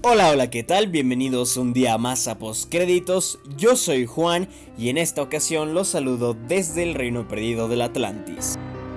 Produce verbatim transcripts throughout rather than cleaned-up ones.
Hola, hola, ¿qué tal? Bienvenidos un día más a Postcréditos. Yo soy Juan y en esta ocasión los saludo desde el reino perdido del Atlantis.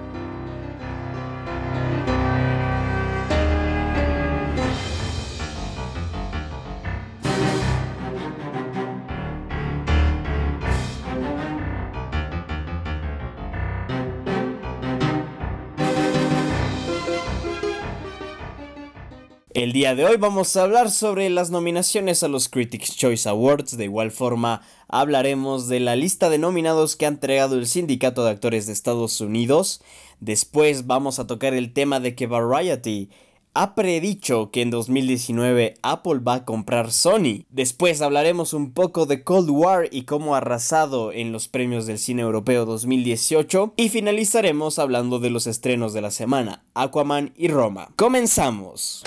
El día de hoy vamos a hablar sobre las nominaciones a los Critics' Choice Awards. De igual forma hablaremos de la lista de nominados que ha entregado el Sindicato de Actores de Estados Unidos. Después vamos a tocar el tema de que Variety ha predicho que en dos mil diecinueve Apple va a comprar Sony. Después hablaremos un poco de Cold War y cómo ha arrasado en los premios del cine europeo dos mil dieciocho. Y finalizaremos hablando de los estrenos de la semana, Aquaman y Roma. ¡Comenzamos!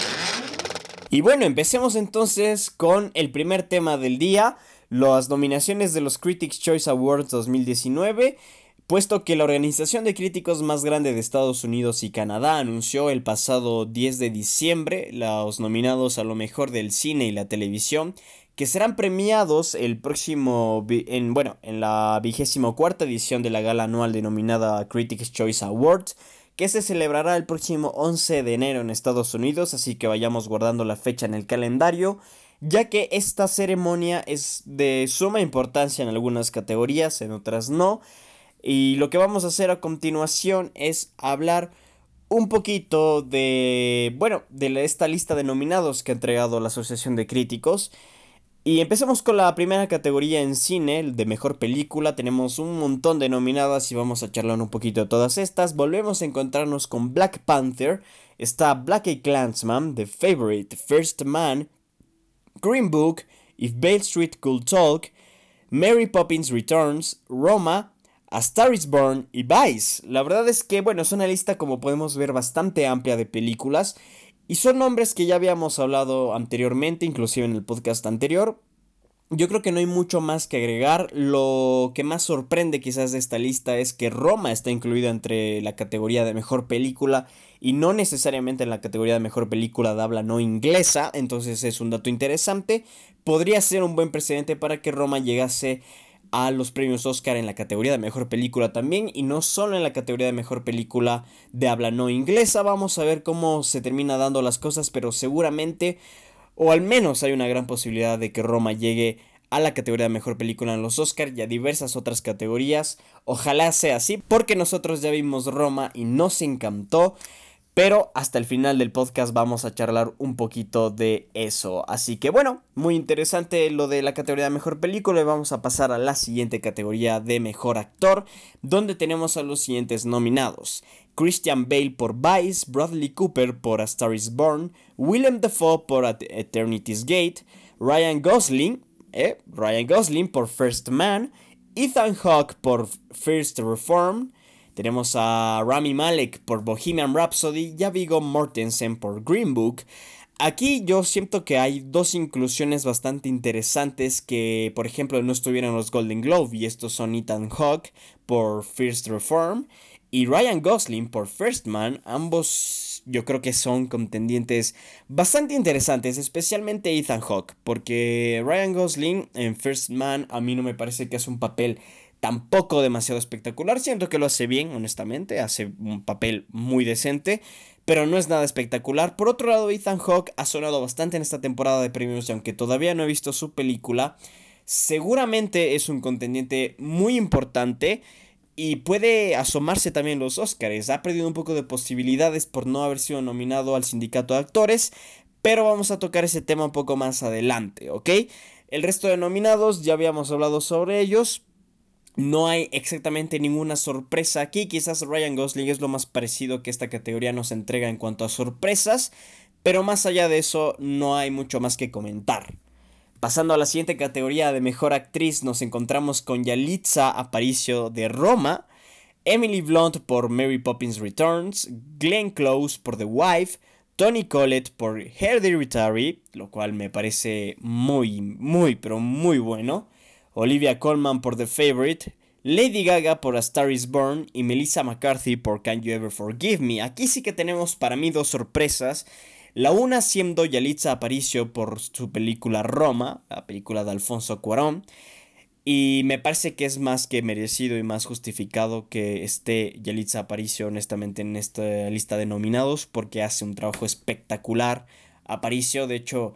Y bueno, empecemos entonces con el primer tema del día, las nominaciones de los Critics' Choice Awards dos mil diecinueve, puesto que la organización de críticos más grande de Estados Unidos y Canadá anunció el pasado diez de diciembre los nominados a lo mejor del cine y la televisión, que serán premiados el próximo, en, bueno, en la vigésimo cuarta edición de la gala anual denominada Critics' Choice Awards, que se celebrará el próximo once de enero en Estados Unidos, así que vayamos guardando la fecha en el calendario, ya que esta ceremonia es de suma importancia en algunas categorías, en otras no, y lo que vamos a hacer a continuación es hablar un poquito de, bueno, de esta lista de nominados que ha entregado la Asociación de Críticos. Y empecemos con la primera categoría en cine, de mejor película. Tenemos un montón de nominadas y vamos a charlar un poquito de todas estas. Volvemos a encontrarnos con Black Panther, está Blackyklansman, The Favorite, First Man, Green Book, If Beale Street Could Talk, Mary Poppins Returns, Roma, A Star is Born y Vice. La verdad es que, bueno, es una lista, como podemos ver, bastante amplia de películas. Y son nombres que ya habíamos hablado anteriormente, inclusive en el podcast anterior. Yo creo que no hay mucho más que agregar. Lo que más sorprende quizás de esta lista es que Roma está incluida entre la categoría de mejor película y no necesariamente en la categoría de mejor película de habla no inglesa. Entonces es un dato interesante. Podría ser un buen precedente para que Roma llegase a los premios Oscar en la categoría de mejor película también, y no solo en la categoría de mejor película de habla no inglesa. Vamos a ver cómo se termina dando las cosas, pero seguramente, o al menos hay una gran posibilidad de que Roma llegue a la categoría de mejor película en los Oscar y a diversas otras categorías. Ojalá sea así, porque nosotros ya vimos Roma y nos encantó. Pero hasta el final del podcast vamos a charlar un poquito de eso. Así que bueno, muy interesante lo de la categoría de mejor película. Y vamos a pasar a la siguiente categoría de mejor actor, donde tenemos a los siguientes nominados: Christian Bale por Vice, Bradley Cooper por A Star is Born, Willem Dafoe por Eternity's Gate, Ryan Gosling, eh, Ryan Gosling por First Man, Ethan Hawke por First Reformed. Tenemos a Rami Malek por Bohemian Rhapsody y a Viggo Mortensen por Green Book. Aquí yo siento que hay dos inclusiones bastante interesantes que, por ejemplo, no estuvieron en los Golden Globe, y estos son Ethan Hawke por First Reformed y Ryan Gosling por First Man. Ambos yo creo que son contendientes bastante interesantes, especialmente Ethan Hawke, porque Ryan Gosling en First Man a mí no me parece que es un papel tampoco demasiado espectacular. Siento que lo hace bien, honestamente, hace un papel muy decente, pero no es nada espectacular. Por otro lado, Ethan Hawke ha sonado bastante en esta temporada de premios, y aunque todavía no he visto su película, seguramente es un contendiente muy importante y puede asomarse también en los Oscars. Ha perdido un poco de posibilidades por no haber sido nominado al sindicato de actores, pero vamos a tocar ese tema un poco más adelante, ¿ok? El resto de nominados ya habíamos hablado sobre ellos. No hay exactamente ninguna sorpresa aquí. Quizás Ryan Gosling es lo más parecido que esta categoría nos entrega en cuanto a sorpresas, pero más allá de eso no hay mucho más que comentar. Pasando a la siguiente categoría de mejor actriz, nos encontramos con Yalitza Aparicio de Roma, Emily Blunt por Mary Poppins Returns, Glenn Close por The Wife, Toni Collette por Hereditary, lo cual me parece muy, muy, pero muy bueno, Olivia Colman por The Favorite, Lady Gaga por A Star is Born y Melissa McCarthy por Can You Ever Forgive Me. Aquí sí que tenemos para mí dos sorpresas. La una siendo Yalitza Aparicio por su película Roma, la película de Alfonso Cuarón. Y me parece que es más que merecido y más justificado que esté Yalitza Aparicio honestamente en esta lista de nominados porque hace un trabajo espectacular. Aparicio, de hecho,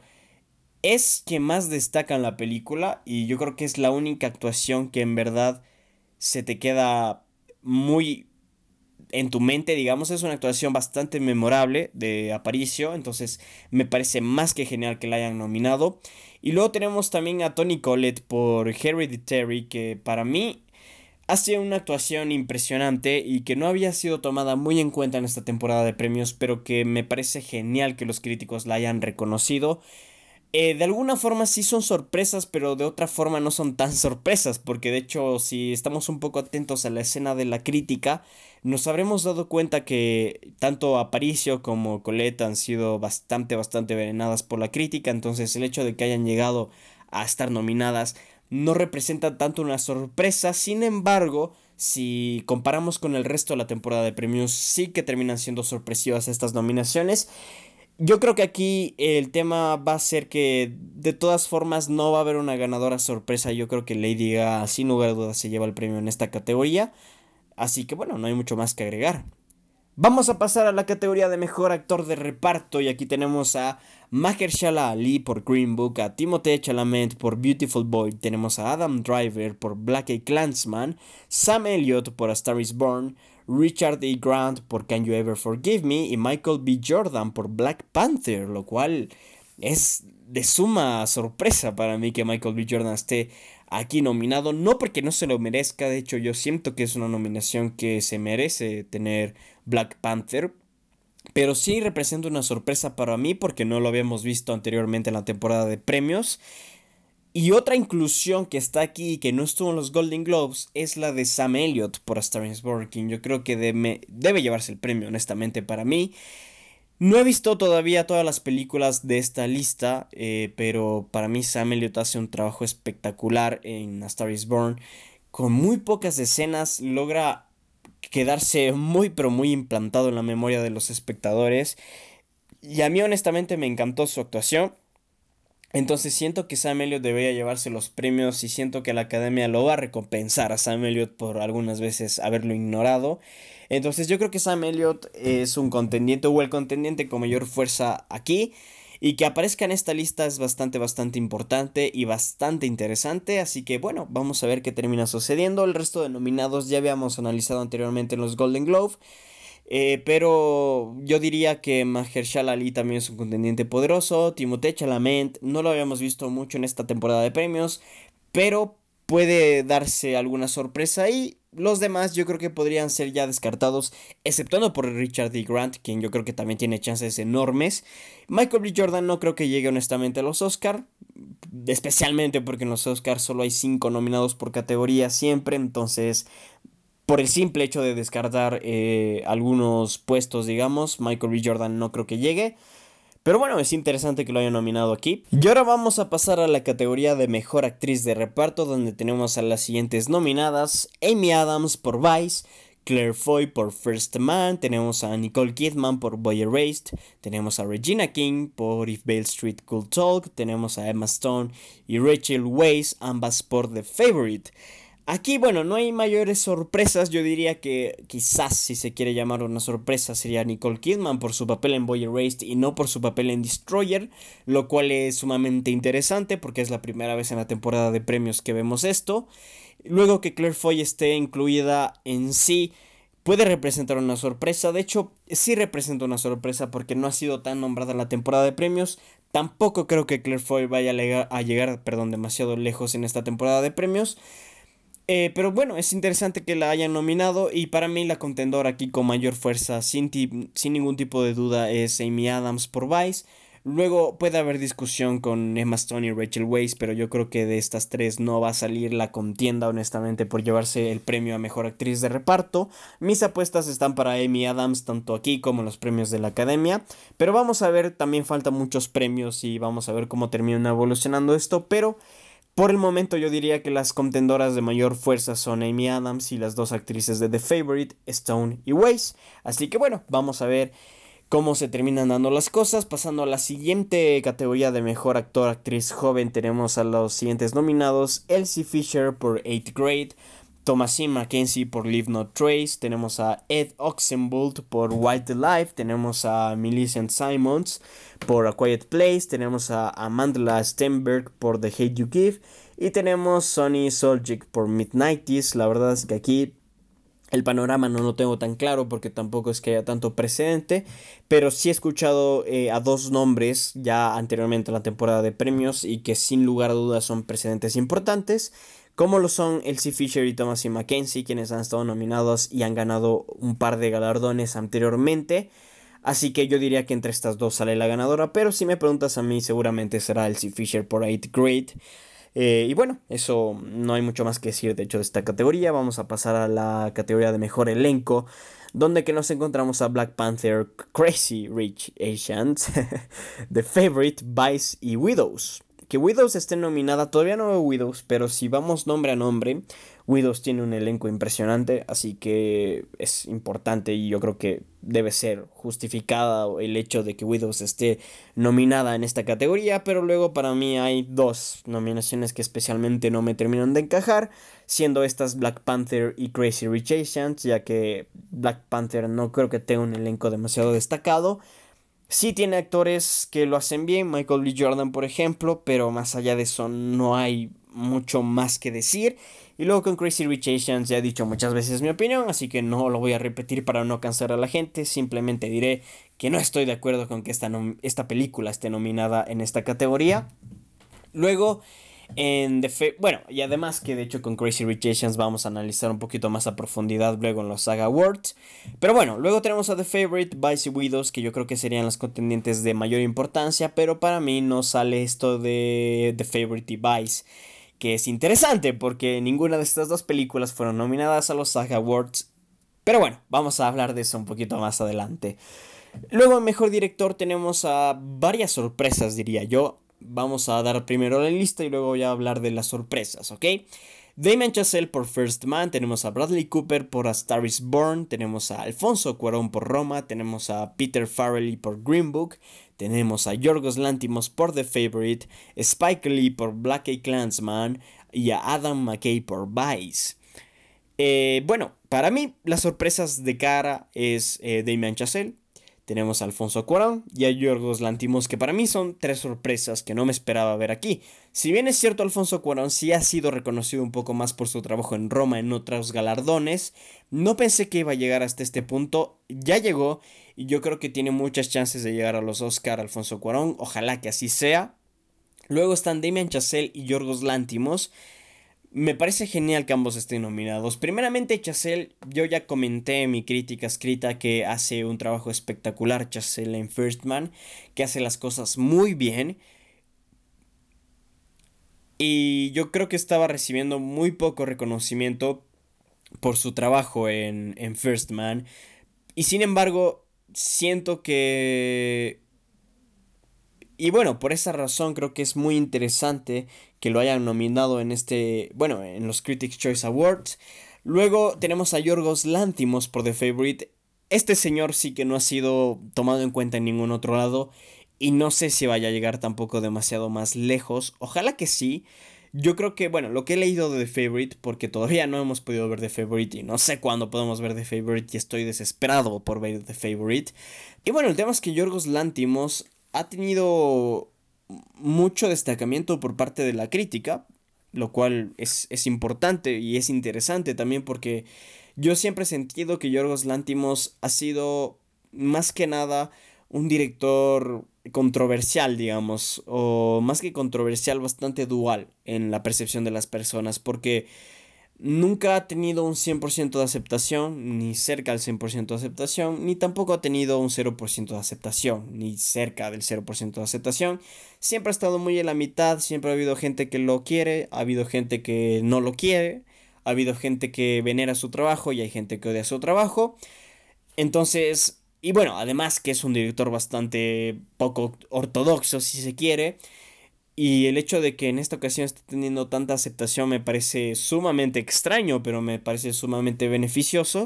es quien más destaca en la película y yo creo que es la única actuación que en verdad se te queda muy en tu mente, digamos. Es una actuación bastante memorable de Aparicio, entonces me parece más que genial que la hayan nominado. Y luego tenemos también a Toni Collette por Hereditary, que para mí ha sido una actuación impresionante y que no había sido tomada muy en cuenta en esta temporada de premios, pero que me parece genial que los críticos la hayan reconocido. Eh, de alguna forma sí son sorpresas, pero de otra forma no son tan sorpresas, porque de hecho si estamos un poco atentos a la escena de la crítica, nos habremos dado cuenta que tanto Aparicio como Colette han sido bastante, bastante venenadas por la crítica, entonces el hecho de que hayan llegado a estar nominadas no representa tanto una sorpresa. Sin embargo, si comparamos con el resto de la temporada de premios, sí que terminan siendo sorpresivas estas nominaciones. Yo creo que aquí el tema va a ser que de todas formas no va a haber una ganadora sorpresa. Yo creo que Lady Gaga sin lugar a dudas se lleva el premio en esta categoría. Así que bueno, no hay mucho más que agregar. Vamos a pasar a la categoría de mejor actor de reparto y aquí tenemos a Mahershala Ali por Green Book, a Timothée Chalamet por Beautiful Boy, tenemos a Adam Driver por Black Klansman, Sam Elliott por A Star Is Born, Richard E. Grant por Can You Ever Forgive Me y Michael B. Jordan por Black Panther, lo cual es de suma sorpresa para mí que Michael B. Jordan esté aquí nominado, no porque no se lo merezca, de hecho yo siento que es una nominación que se merece tener Black Panther, pero sí representa una sorpresa para mí porque no lo habíamos visto anteriormente en la temporada de premios. Y otra inclusión que está aquí y que no estuvo en los Golden Globes es la de Sam Elliott por A Star Is Born, quien yo creo que debe, debe llevarse el premio honestamente para mí. No he visto todavía todas las películas de esta lista, eh, pero para mí Sam Elliott hace un trabajo espectacular en A Star Is Born. Con muy pocas escenas logra quedarse muy pero muy implantado en la memoria de los espectadores. Y a mí honestamente me encantó su actuación. Entonces siento que Sam Elliott debería llevarse los premios y siento que la academia lo va a recompensar a Sam Elliott por algunas veces haberlo ignorado. Entonces yo creo que Sam Elliott es un contendiente o el contendiente con mayor fuerza aquí. Y que aparezca en esta lista es bastante, bastante importante y bastante interesante. Así que bueno, vamos a ver qué termina sucediendo. El resto de nominados ya habíamos analizado anteriormente en los Golden Globe. Eh, pero yo diría que Mahershala Ali también es un contendiente poderoso. Timothée Chalamet no lo habíamos visto mucho en esta temporada de premios, pero puede darse alguna sorpresa y los demás yo creo que podrían ser ya descartados, exceptuando por Richard D. Grant, quien yo creo que también tiene chances enormes. Michael B. Jordan no creo que llegue honestamente a los Oscar, especialmente porque en los Oscars solo hay cinco nominados por categoría siempre, entonces por el simple hecho de descartar eh, algunos puestos, digamos, Michael B. Jordan no creo que llegue. Pero bueno, es interesante que lo hayan nominado aquí. Y ahora vamos a pasar a la categoría de mejor actriz de reparto, donde tenemos a las siguientes nominadas: Amy Adams por Vice, Claire Foy por First Man, tenemos a Nicole Kidman por Boy Erased, tenemos a Regina King por If Beale Street Could Talk, tenemos a Emma Stone y Rachel Weisz, ambas por The Favourite. Aquí, bueno, no hay mayores sorpresas. Yo diría que quizás, si se quiere llamar una sorpresa, sería Nicole Kidman por su papel en Boy Erased y no por su papel en Destroyer, lo cual es sumamente interesante porque es la primera vez en la temporada de premios que vemos esto. Luego que Claire Foy esté incluida en sí puede representar una sorpresa. De hecho, sí representa una sorpresa porque no ha sido tan nombrada en la temporada de premios. Tampoco creo que Claire Foy vaya a llegar, a llegar perdón, demasiado lejos en esta temporada de premios. Eh, pero bueno, es interesante que la hayan nominado y para mí la contendora aquí con mayor fuerza, sin, ti- sin ningún tipo de duda, es Amy Adams por Vice. Luego puede haber discusión con Emma Stone y Rachel Weisz, pero yo creo que de estas tres no va a salir la contienda honestamente por llevarse el premio a Mejor Actriz de Reparto. Mis apuestas están para Amy Adams tanto aquí como en los premios de la Academia, pero vamos a ver, también faltan muchos premios y vamos a ver cómo termina evolucionando esto, pero por el momento yo diría que las contendoras de mayor fuerza son Amy Adams y las dos actrices de The Favourite, Stone y Weisz. Así que bueno, vamos a ver cómo se terminan dando las cosas. Pasando a la siguiente categoría de mejor actor, actriz joven, tenemos a los siguientes nominados: Elsie Fisher por Eighth Grade, Thomasin McKenzie por Leave No Trace, tenemos a Ed Oxenbould por Wildlife, tenemos a Millicent Simons por A Quiet Place, tenemos a Amandla Stenberg por The Hate You Give y tenemos Sonny Soljic por Midnighties. La verdad es que aquí el panorama no lo tengo tan claro porque tampoco es que haya tanto precedente, pero sí he escuchado eh, a dos nombres ya anteriormente a la temporada de premios y que sin lugar a dudas son precedentes importantes, como lo son Elsie Fisher y Thomasin McKenzie, quienes han estado nominados y han ganado un par de galardones anteriormente. Así que yo diría que entre estas dos sale la ganadora, pero si me preguntas a mí seguramente será Elsie Fisher por Eighth Grade. Eh, y bueno, eso no hay mucho más que decir de hecho de esta categoría. Vamos a pasar a la categoría de mejor elenco, donde que nos encontramos a Black Panther, Crazy Rich Asians, The Favourite, Vice y Widows. Que Widows esté nominada, todavía no veo Widows, pero si vamos nombre a nombre, Widows tiene un elenco impresionante, así que es importante y yo creo que debe ser justificada el hecho de que Widows esté nominada en esta categoría, pero luego para mí hay dos nominaciones que especialmente no me terminan de encajar, siendo estas Black Panther y Crazy Rich Asians, ya que Black Panther no creo que tenga un elenco demasiado destacado. Sí tiene actores que lo hacen bien, Michael B. Jordan por ejemplo, pero más allá de eso no hay mucho más que decir. Y luego con Crazy Rich Asians ya he dicho muchas veces mi opinión, así que no lo voy a repetir para no cansar a la gente. Simplemente diré que no estoy de acuerdo con que esta, nom- esta película esté nominada en esta categoría. Luego, en The Fa- bueno, y además que de hecho con Crazy Rich Asians vamos a analizar un poquito más a profundidad luego en los Saga Awards. Pero bueno, luego tenemos a The Favourite, Vice y Widows, que yo creo que serían las contendientes de mayor importancia, pero para mí no sale esto de The Favourite y Vice, que es interesante porque ninguna de estas dos películas fueron nominadas a los Saga Awards. Pero bueno, vamos a hablar de eso un poquito más adelante. Luego en mejor director tenemos a varias sorpresas, diría yo. Vamos a dar primero la lista y luego voy a hablar de las sorpresas, ¿ok? Damien Chazelle por First Man, tenemos a Bradley Cooper por A Star Is Born, tenemos a Alfonso Cuarón por Roma, tenemos a Peter Farrelly por Green Book, tenemos a Yorgos Lanthimos por The Favourite, Spike Lee por Black Klansman y a Adam McKay por Vice. Eh, bueno, para mí las sorpresas de cara es eh, Damien Chazelle. Tenemos a Alfonso Cuarón y a Yorgos Lanthimos, que para mí son tres sorpresas que no me esperaba ver aquí. Si bien es cierto, Alfonso Cuarón sí ha sido reconocido un poco más por su trabajo en Roma en otros galardones, no pensé que iba a llegar hasta este punto. Ya llegó y yo creo que tiene muchas chances de llegar a los Oscar Alfonso Cuarón. Ojalá que así sea. Luego están Damien Chazelle y Yorgos Lanthimos. Me parece genial que ambos estén nominados. Primeramente, Chazelle, yo ya comenté en mi crítica escrita que hace un trabajo espectacular Chazelle en First Man, que hace las cosas muy bien. Y yo creo que estaba recibiendo muy poco reconocimiento por su trabajo en, en First Man. Y sin embargo, siento que... Y bueno, por esa razón creo que es muy interesante que lo hayan nominado en este, bueno, en los Critics' Choice Awards. Luego tenemos a Yorgos Lanthimos por The Favourite. Este señor sí que no ha sido tomado en cuenta en ningún otro lado y no sé si vaya a llegar tampoco demasiado más lejos. Ojalá que sí. Yo creo que, bueno, lo que he leído de The Favourite, porque todavía no hemos podido ver The Favourite y no sé cuándo podemos ver The Favourite y estoy desesperado por ver The Favourite. Y bueno, el tema es que Yorgos Lanthimos ha tenido mucho destacamiento por parte de la crítica, lo cual es, es importante y es interesante también porque yo siempre he sentido que Yorgos Lanthimos ha sido más que nada un director controversial, digamos, o más que controversial, bastante dual en la percepción de las personas, porque nunca ha tenido un cien por ciento de aceptación, ni cerca del cien por ciento de aceptación, ni tampoco ha tenido un cero por ciento de aceptación, ni cerca del cero por ciento de aceptación. Siempre ha estado muy en la mitad, siempre ha habido gente que lo quiere, ha habido gente que no lo quiere, ha habido gente que venera su trabajo y hay gente que odia su trabajo. Entonces, y bueno, además que es un director bastante poco ortodoxo, si se quiere. Y el hecho de que en esta ocasión esté teniendo tanta aceptación me parece sumamente extraño, pero me parece sumamente beneficioso.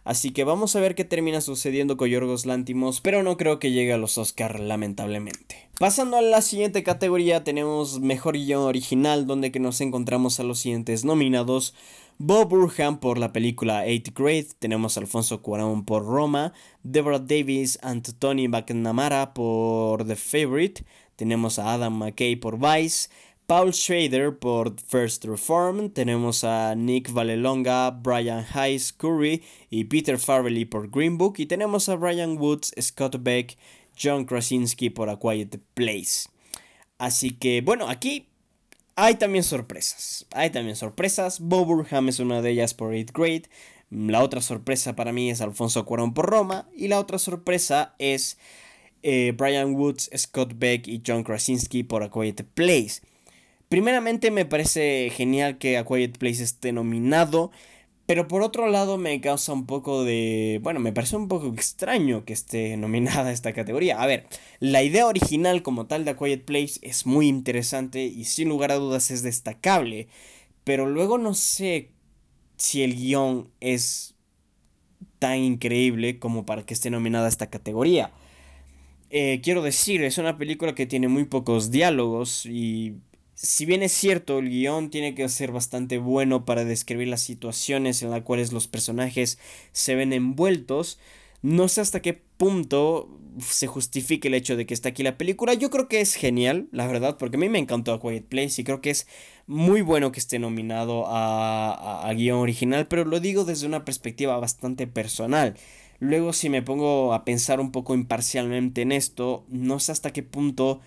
Así que vamos a ver qué termina sucediendo con Yorgos Lanthimos, pero no creo que llegue a los Oscar, lamentablemente. Pasando a la siguiente categoría, tenemos Mejor Guión Original, donde que nos encontramos a los siguientes nominados: Bob Burham por la película Eighth Grade, tenemos a Alfonso Cuarón por Roma, Deborah Davis and Tony McNamara por The Favourite, tenemos a Adam McKay por Vice, Paul Schrader por First Reformed, tenemos a Nick Vallelonga, Brian Hayes Curry y Peter Farrelly por Green Book, y tenemos a Brian Woods, Scott Beck, John Krasinski por A Quiet Place. Así que bueno, aquí hay también sorpresas, hay también sorpresas. Bob Burham es una de ellas por Eighth Grade. La otra sorpresa para mí es Alfonso Cuarón por Roma. Y la otra sorpresa es eh, Brian Woods, Scott Beck y John Krasinski por A Quiet Place. Primeramente me parece genial que A Quiet Place esté nominado, pero por otro lado me causa un poco de... Bueno, me parece un poco extraño que esté nominada a esta categoría. A ver, la idea original como tal de A Quiet Place es muy interesante y sin lugar a dudas es destacable, pero luego no sé si el guión es tan increíble como para que esté nominada a esta categoría. Eh, quiero decir, es una película que tiene muy pocos diálogos y si bien es cierto, el guión tiene que ser bastante bueno para describir las situaciones en las cuales los personajes se ven envueltos, no sé hasta qué punto se justifique el hecho de que está aquí la película. Yo creo que es genial, la verdad, porque a mí me encantó A Quiet Place y creo que es muy bueno que esté nominado a, a, a guión original, pero lo digo desde una perspectiva bastante personal. Luego, si me pongo a pensar un poco imparcialmente en esto, no sé hasta qué punto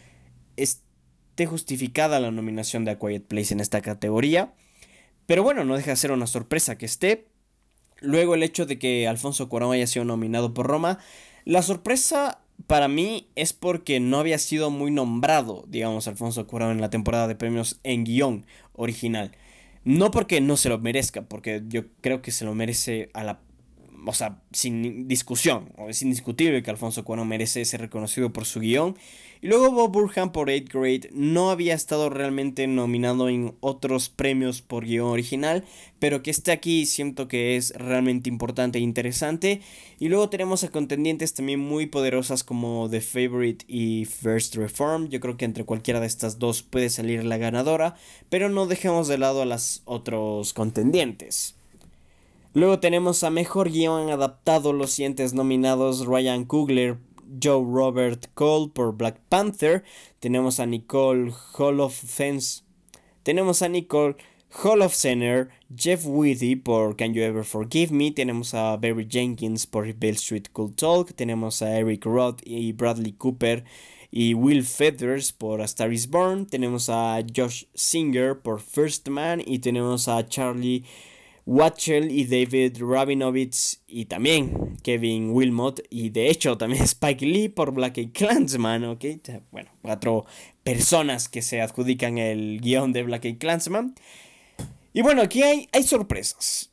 esté justificada la nominación de A Quiet Place en esta categoría. Pero bueno, no deja de ser una sorpresa que esté. Luego el hecho de que Alfonso Cuarón haya sido nominado por Roma. La sorpresa para mí es porque no había sido muy nombrado, digamos, Alfonso Cuarón en la temporada de premios en guión original. No porque no se lo merezca, porque yo creo que se lo merece a la... O sea, sin discusión, es indiscutible que Alfonso Cuarón merece ser reconocido por su guión. Y luego Bob Burham por Eighth Grade no había estado realmente nominado en otros premios por guión original, pero que esté aquí siento que es realmente importante e interesante. Y luego tenemos a contendientes también muy poderosas como The Favourite y First Reformed. Yo creo que entre cualquiera de estas dos puede salir la ganadora, pero no dejemos de lado a los otros contendientes. Luego tenemos a Mejor Guión Adaptado, los siguientes nominados: Ryan Coogler, Joe Robert Cole por Black Panther, tenemos a Nicole Holofcener, tenemos a Nicole Holofcener, Jeff Whitty por Can You Ever Forgive Me, tenemos a Barry Jenkins por Beale Street Cool Talk, tenemos a Eric Roth y Bradley Cooper y Will Feathers por A Star Is Born, tenemos a Josh Singer por First Man y tenemos a Charlie Watchell y David Rabinovitz y también Kevin Wilmot y de hecho también Spike Lee por BlacKkKlansman, ¿ok? Bueno, cuatro personas que se adjudican el guión de BlacKkKlansman. Y bueno, aquí hay, hay sorpresas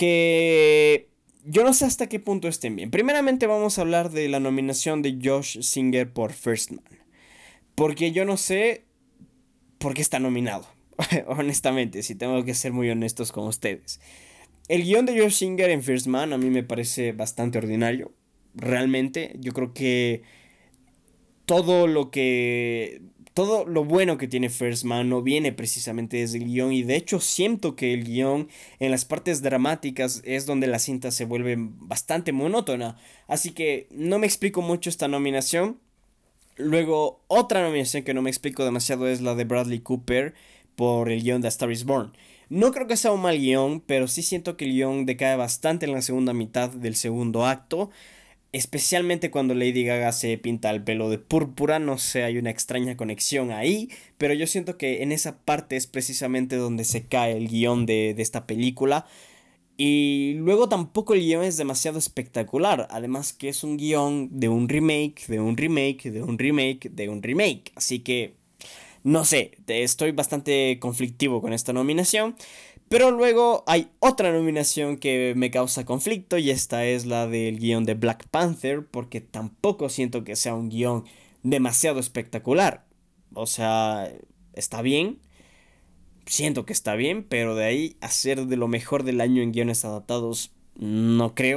que yo no sé hasta qué punto estén bien. Primeramente vamos a hablar de la nominación de Josh Singer por First Man, porque yo no sé por qué está nominado. Honestamente, si tengo que ser muy honestos con ustedes. El guión de Josh Singer en First Man a mí me parece bastante ordinario. Realmente, yo creo que todo lo que... Todo lo bueno que tiene First Man no viene precisamente desde el guión. Y de hecho siento que el guión en las partes dramáticas es donde la cinta se vuelve bastante monótona. Así que no me explico mucho esta nominación. Luego, otra nominación que no me explico demasiado es la de Bradley Cooper por el guión de A Star Is Born. No creo que sea un mal guión, pero sí siento que el guión decae bastante en la segunda mitad del segundo acto. Especialmente cuando Lady Gaga se pinta el pelo de púrpura, no sé, hay una extraña conexión ahí. Pero yo siento que en esa parte es precisamente donde se cae el guión de, de esta película. Y luego tampoco el guión es demasiado espectacular. Además que es un guión de un remake, de un remake, de un remake, de un remake. Así que, no sé, estoy bastante conflictivo con esta nominación. Pero luego hay otra nominación que me causa conflicto y esta es la del guión de Black Panther, porque tampoco siento que sea un guión demasiado espectacular. O sea, está bien, siento que está bien, pero de ahí a ser de lo mejor del año en guiones adaptados, no creo.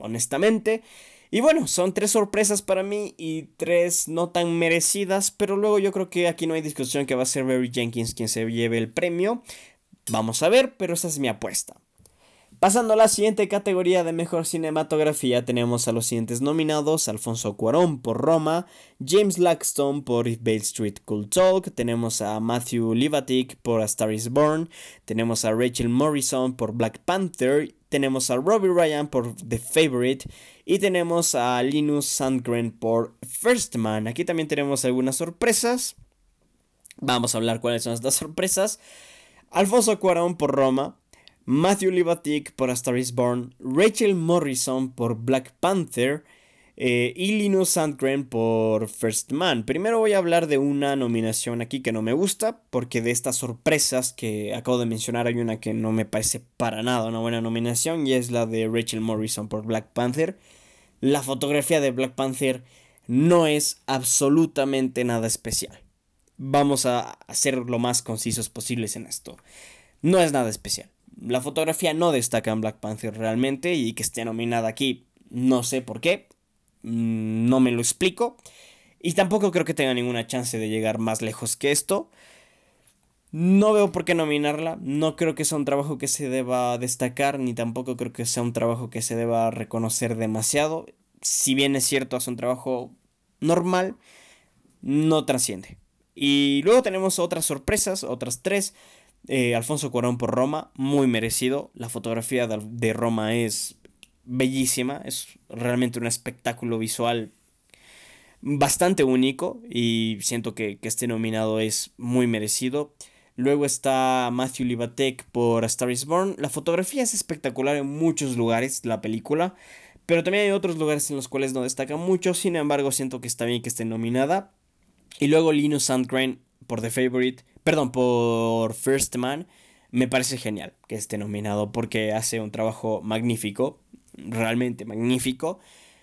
honestamente. Y bueno, son tres sorpresas para mí y tres no tan merecidas, pero luego yo creo que aquí no hay discusión que va a ser Barry Jenkins quien se lleve el premio. Vamos a ver, pero esa es mi apuesta. Pasando a la siguiente categoría de mejor cinematografía, tenemos a los siguientes nominados: Alfonso Cuarón por Roma, James Laxton por If Beale Street Could Talk, tenemos a Matthew Libatic por A Star Is Born, tenemos a Rachel Morrison por Black Panther, tenemos a Robbie Ryan por The Favourite y tenemos a Linus Sandgren por First Man. Aquí también tenemos algunas sorpresas. Vamos a hablar cuáles son estas sorpresas. Alfonso Cuarón por Roma, Matthew Libatic por A Star Is Born, Rachel Morrison por Black Panther eh, y Linus Sandgren por First Man. Primero voy a hablar de una nominación aquí que no me gusta, porque de estas sorpresas que acabo de mencionar hay una que no me parece para nada una buena nominación, y es la de Rachel Morrison por Black Panther. La fotografía de Black Panther no es absolutamente nada especial. Vamos a ser lo más concisos posibles en esto. No es nada especial. La fotografía no destaca en Black Panther realmente, y que esté nominada aquí no sé por qué, no me lo explico, y tampoco creo que tenga ninguna chance de llegar más lejos que esto. No veo por qué nominarla, no creo que sea un trabajo que se deba destacar, ni tampoco creo que sea un trabajo que se deba reconocer demasiado. Si bien es cierto, es un trabajo normal, no trasciende. Y luego tenemos otras sorpresas, otras tres. Eh, Alfonso Cuarón por Roma, muy merecido. La fotografía de, de Roma es bellísima, es realmente un espectáculo visual bastante único, y siento que, que este nominado es muy merecido. Luego está Matthew Libatic por A Star Is Born. La fotografía es espectacular en muchos lugares de la película, pero también hay otros lugares en los cuales no destaca mucho. Sin embargo, siento que está bien que esté nominada. Y luego Linus Sandgren por The Favourite, perdón, por First Man. Me parece genial que esté nominado porque hace un trabajo magnífico, realmente magnífico.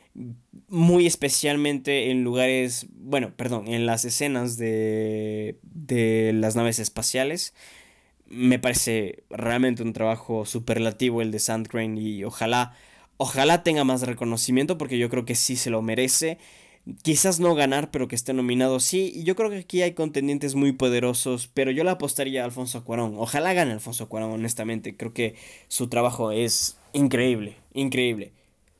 Muy especialmente en lugares, bueno, perdón, en las escenas de, de las naves espaciales. Me parece realmente un trabajo superlativo el de Sandgren, y ojalá, ojalá tenga más reconocimiento, porque yo creo que sí se lo merece. Quizás no ganar, pero que esté nominado sí. Y yo creo que aquí hay contendientes muy poderosos, pero yo le apostaría a Alfonso Cuarón. Ojalá gane Alfonso Cuarón, honestamente. Creo que su trabajo es increíble, increíble.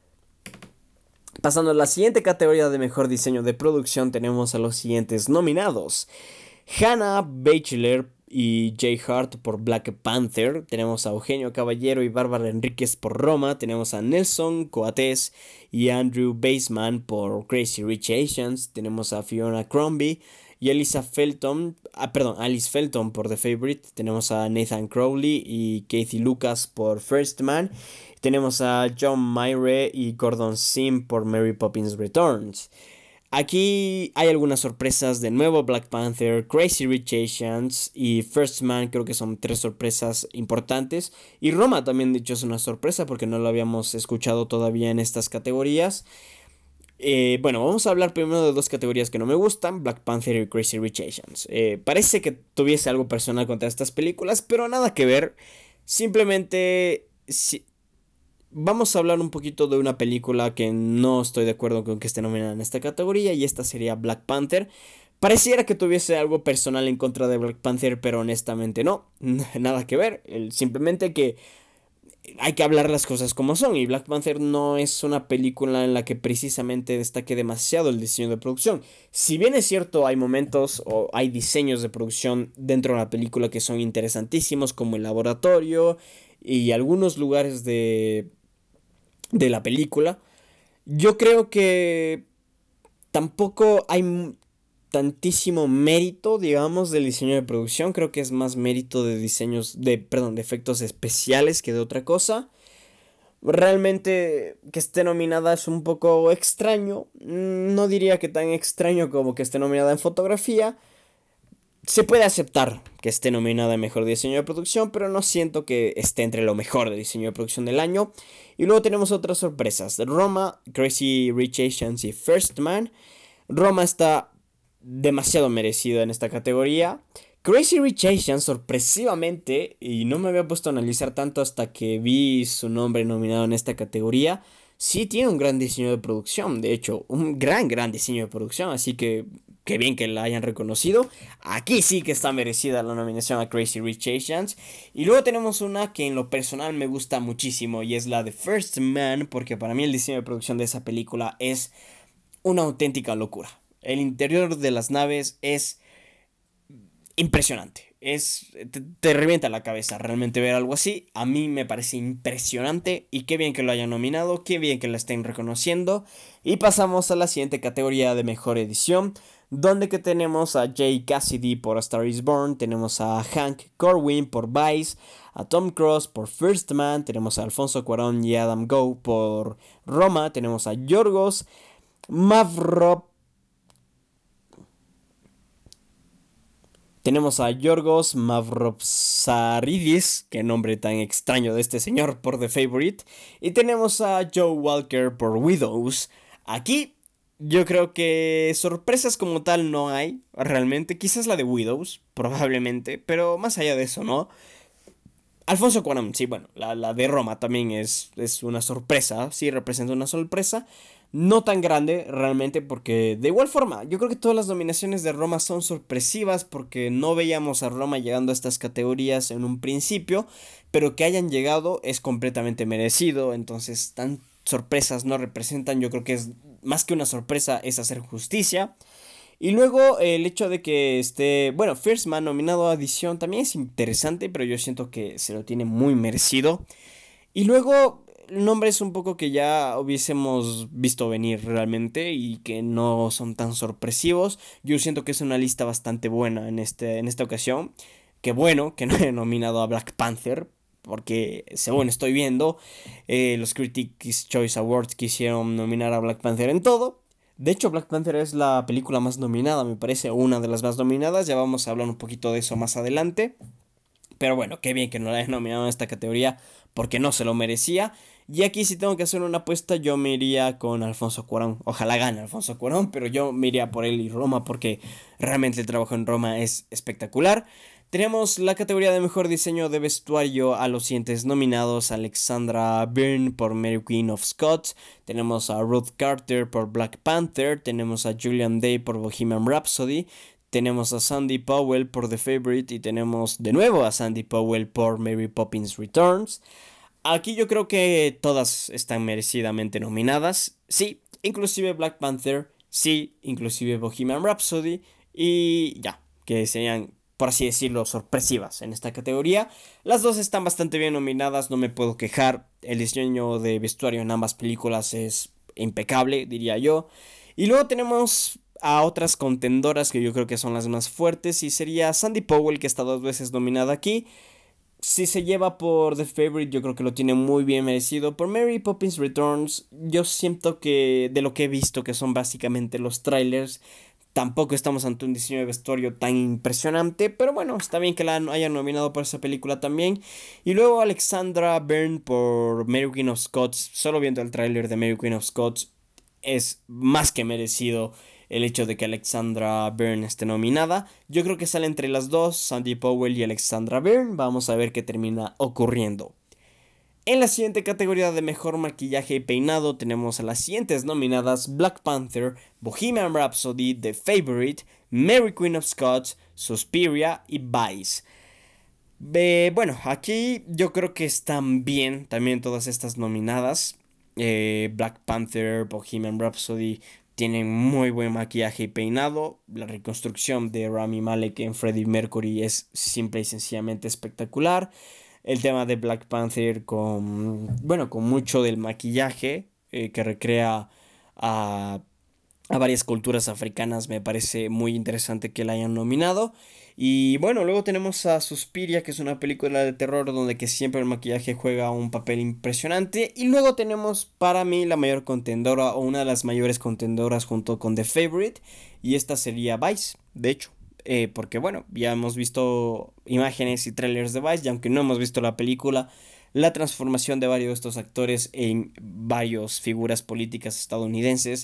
Pasando a la siguiente categoría de mejor diseño de producción, tenemos a los siguientes nominados: Hannah Bachelet y Jay Hart por Black Panther, tenemos a Eugenio Caballero y Bárbara Enríquez por Roma, tenemos a Nelson Coates y Andrew Baseman por Crazy Rich Asians, tenemos a Fiona Crombie y Elisa Felton, ah, perdón, Alice Felton por The Favourite, tenemos a Nathan Crowley y Kathy Lucas por First Man, tenemos a John Myre y Gordon Sim por Mary Poppins Returns. Aquí hay algunas sorpresas de nuevo: Black Panther, Crazy Rich Asians y First Man. Creo que son tres sorpresas importantes. Y Roma también, dicho, es una sorpresa porque no lo habíamos escuchado todavía en estas categorías. Eh, bueno, vamos a hablar primero de dos categorías que no me gustan: Black Panther y Crazy Rich Asians. Eh, parece que tuviese algo personal contra estas películas, pero nada que ver. Simplemente... Si, Vamos a hablar un poquito de una película que no estoy de acuerdo con que esté nominada en esta categoría, y esta sería Black Panther. Pareciera que tuviese algo personal en contra de Black Panther, pero honestamente no, nada que ver. Simplemente que hay que hablar las cosas como son, y Black Panther no es una película en la que precisamente destaque demasiado el diseño de producción. Si bien es cierto, hay momentos o hay diseños de producción dentro de la película que son interesantísimos, como el laboratorio y algunos lugares de... de la película, yo creo que tampoco hay tantísimo mérito, digamos, del diseño de producción. Creo que es más mérito de diseños, de, perdón, de efectos especiales que de otra cosa. Realmente que esté nominada es un poco extraño. No diría que tan extraño como que esté nominada en fotografía. Se puede aceptar que esté nominada en mejor diseño de producción, pero no siento que esté entre lo mejor de diseño de producción del año. Y luego tenemos otras sorpresas: Roma, Crazy Rich Asians y First Man. Roma está demasiado merecida en esta categoría. Crazy Rich Asians, sorpresivamente, y no me había puesto a analizar tanto hasta que vi su nombre nominado en esta categoría, sí tiene un gran diseño de producción, de hecho, un gran, gran diseño de producción, así que qué bien que la hayan reconocido. Aquí sí que está merecida la nominación a Crazy Rich Asians. Y luego tenemos una que en lo personal me gusta muchísimo y es la de First Man, porque para mí el diseño de producción de esa película es una auténtica locura. El interior de las naves es impresionante. Es, te, te revienta la cabeza realmente ver algo así. A mí me parece impresionante y qué bien que lo hayan nominado, qué bien que la estén reconociendo. Y pasamos a la siguiente categoría de mejor edición, donde que tenemos a Jay Cassidy por A Star Is Born, tenemos a Hank Corwin por Vice, a Tom Cruise por First Man, tenemos a Alfonso Cuarón y Adam Go por Roma, tenemos a Yorgos Mavrop Tenemos a Yorgos Mavropsaridis, qué nombre tan extraño de este señor, por The Favourite. Y tenemos a Joe Walker por Widows. Aquí yo creo que sorpresas como tal no hay, realmente. Quizás la de Widows, probablemente, pero más allá de eso, ¿no? Alfonso Cuarón, sí, bueno, la, la de Roma también es, es una sorpresa, sí, representa una sorpresa. No tan grande realmente porque de igual forma yo creo que todas las nominaciones de Roma son sorpresivas porque no veíamos a Roma llegando a estas categorías en un principio, pero que hayan llegado es completamente merecido, entonces tan sorpresas no representan, yo creo que es más que una sorpresa es hacer justicia. Y luego el hecho de que esté, bueno, First Man nominado a edición también es interesante, pero yo siento que se lo tiene muy merecido. Y luego nombres un poco que ya hubiésemos visto venir realmente y que no son tan sorpresivos. Yo siento que es una lista bastante buena en, este, en esta ocasión. Qué bueno que no he nominado a Black Panther, porque según estoy viendo, eh, los Critics' Choice Awards quisieron nominar a Black Panther en todo. De hecho, Black Panther es la película más nominada, me parece, una de las más nominadas. Ya vamos a hablar un poquito de eso más adelante. Pero bueno, qué bien que no la hayan nominado en esta categoría porque no se lo merecía. Y aquí si tengo que hacer una apuesta, yo me iría con Alfonso Cuarón. Ojalá gane Alfonso Cuarón, pero yo me iría por él y Roma porque realmente el trabajo en Roma es espectacular. Tenemos la categoría de mejor diseño de vestuario a los siguientes nominados: Alexandra Byrne por Mary Queen of Scots, tenemos a Ruth Carter por Black Panther, tenemos a Julian Day por Bohemian Rhapsody, tenemos a Sandy Powell por The Favourite y tenemos de nuevo a Sandy Powell por Mary Poppins Returns. Aquí yo creo que todas están merecidamente nominadas. Sí, inclusive Black Panther. Sí, inclusive Bohemian Rhapsody. Y ya, que serían, por así decirlo, sorpresivas en esta categoría. Las dos están bastante bien nominadas, no me puedo quejar. El diseño de vestuario en ambas películas es impecable, diría yo. Y luego tenemos a otras contendoras que yo creo que son las más fuertes. Y sería Sandy Powell, que está dos veces nominada aquí. Si se lleva por The Favourite, yo creo que lo tiene muy bien merecido. Por Mary Poppins Returns, yo siento que de lo que he visto, que son básicamente los trailers, tampoco estamos ante un diseño de vestuario tan impresionante. Pero bueno, está bien que la hayan nominado por esa película también. Y luego Alexandra Byrne por Mary Queen of Scots. Solo viendo el tráiler de Mary Queen of Scots, es más que merecido el hecho de que Alexandra Byrne esté nominada. Yo creo que sale entre las dos, Sandy Powell y Alexandra Byrne. Vamos a ver qué termina ocurriendo. En la siguiente categoría de mejor maquillaje y peinado tenemos a las siguientes nominadas: Black Panther, Bohemian Rhapsody, The Favourite, Mary Queen of Scots, Suspiria y Vice. Eh, bueno, aquí yo creo que están bien también todas estas nominadas. Eh, Black Panther, Bohemian Rhapsody tienen muy buen maquillaje y peinado. La reconstrucción de Rami Malek en Freddie Mercury es simple y sencillamente espectacular. El tema de Black Panther con, bueno, con mucho del maquillaje eh, que recrea a, a varias culturas africanas, me parece muy interesante que la hayan nominado. Y bueno, luego tenemos a Suspiria, que es una película de terror donde que siempre el maquillaje juega un papel impresionante. Y luego tenemos para mí la mayor contendora, o una de las mayores contendoras junto con The Favourite, y esta sería Vice, de hecho. Eh, porque bueno, ya hemos visto imágenes y trailers de Vice, y aunque no hemos visto la película, la transformación de varios de estos actores en varias figuras políticas estadounidenses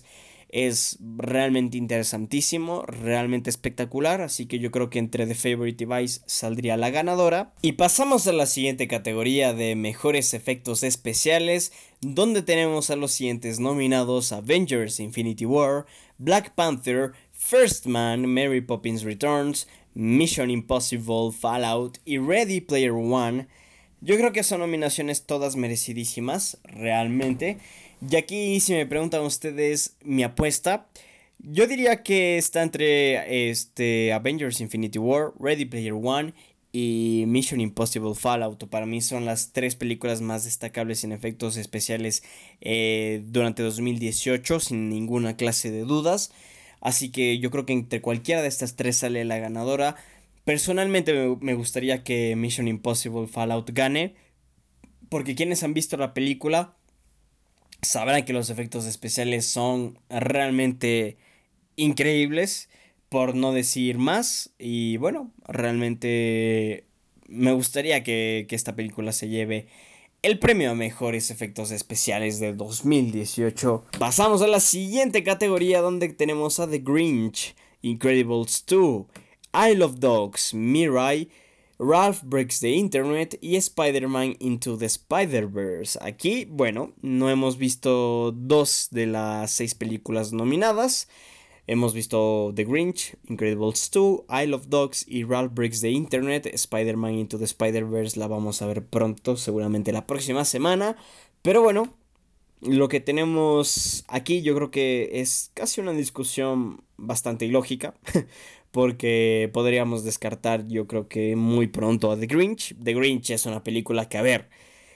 es realmente interesantísimo, realmente espectacular, así que yo creo que entre The Favourite y Vice saldría la ganadora. Y pasamos a la siguiente categoría de mejores efectos especiales, donde tenemos a los siguientes nominados: Avengers Infinity War, Black Panther, First Man, Mary Poppins Returns, Mission Impossible Fallout y Ready Player One. Yo creo que son nominaciones todas merecidísimas, realmente. Y aquí, si me preguntan ustedes mi apuesta, yo diría que está entre este, Avengers Infinity War, Ready Player One y Mission Impossible Fallout. Para mí son las tres películas más destacables en efectos especiales eh, durante dos mil dieciocho, sin ninguna clase de dudas. Así que yo creo que entre cualquiera de estas tres sale la ganadora. Personalmente me, me gustaría que Mission Impossible Fallout gane, porque quienes han visto la película sabrán que los efectos especiales son realmente increíbles, por no decir más. Y bueno, realmente me gustaría que, que esta película se lleve el premio a mejores efectos especiales del dos mil dieciocho. Pasamos a la siguiente categoría, donde tenemos a The Grinch, Incredibles dos, Isle of Dogs, Mirai, Ralph Breaks the Internet y Spider-Man Into the Spider-Verse. Aquí, bueno, no hemos visto dos de las seis películas nominadas. Hemos visto The Grinch, Incredibles dos, Isle of Dogs y Ralph Breaks the Internet. Spider-Man Into the Spider-Verse la vamos a ver pronto, seguramente la próxima semana. Pero bueno, lo que tenemos aquí yo creo que es casi una discusión bastante ilógica. Porque podríamos descartar, yo creo que muy pronto, a The Grinch. The Grinch es una película que, a ver,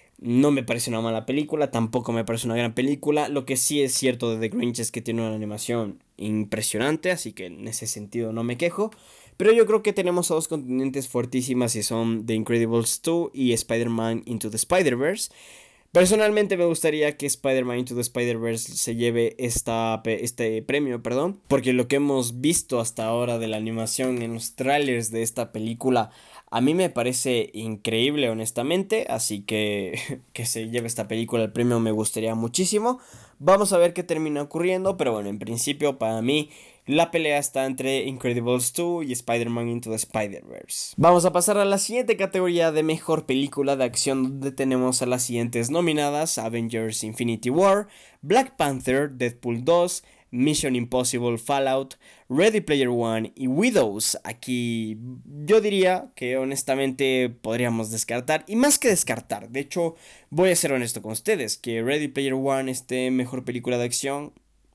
no me parece una mala película, tampoco me parece una gran película. Lo que sí es cierto de The Grinch es que tiene una animación impresionante, así que en ese sentido no me quejo. Pero yo creo que tenemos a dos contendientes fuertísimas, y son The Incredibles dos y Spider-Man Into the Spider-Verse. Personalmente me gustaría que Spider-Man Into the Spider-Verse se lleve esta, este premio, perdón, porque lo que hemos visto hasta ahora de la animación en los trailers de esta película a mí me parece increíble, honestamente, así que que se lleve esta película el premio me gustaría muchísimo. Vamos a ver qué termina ocurriendo, pero bueno, en principio para mí la pelea está entre Incredibles dos y Spider-Man Into the Spider-Verse. Vamos a pasar a la siguiente categoría de mejor película de acción, donde tenemos a las siguientes nominadas: Avengers Infinity War, Black Panther, Deadpool dos, Mission Impossible Fallout, Ready Player One y Widows. Aquí yo diría que honestamente podríamos descartar, y más que descartar, de hecho voy a ser honesto con ustedes, que Ready Player One esté mejor película de acción,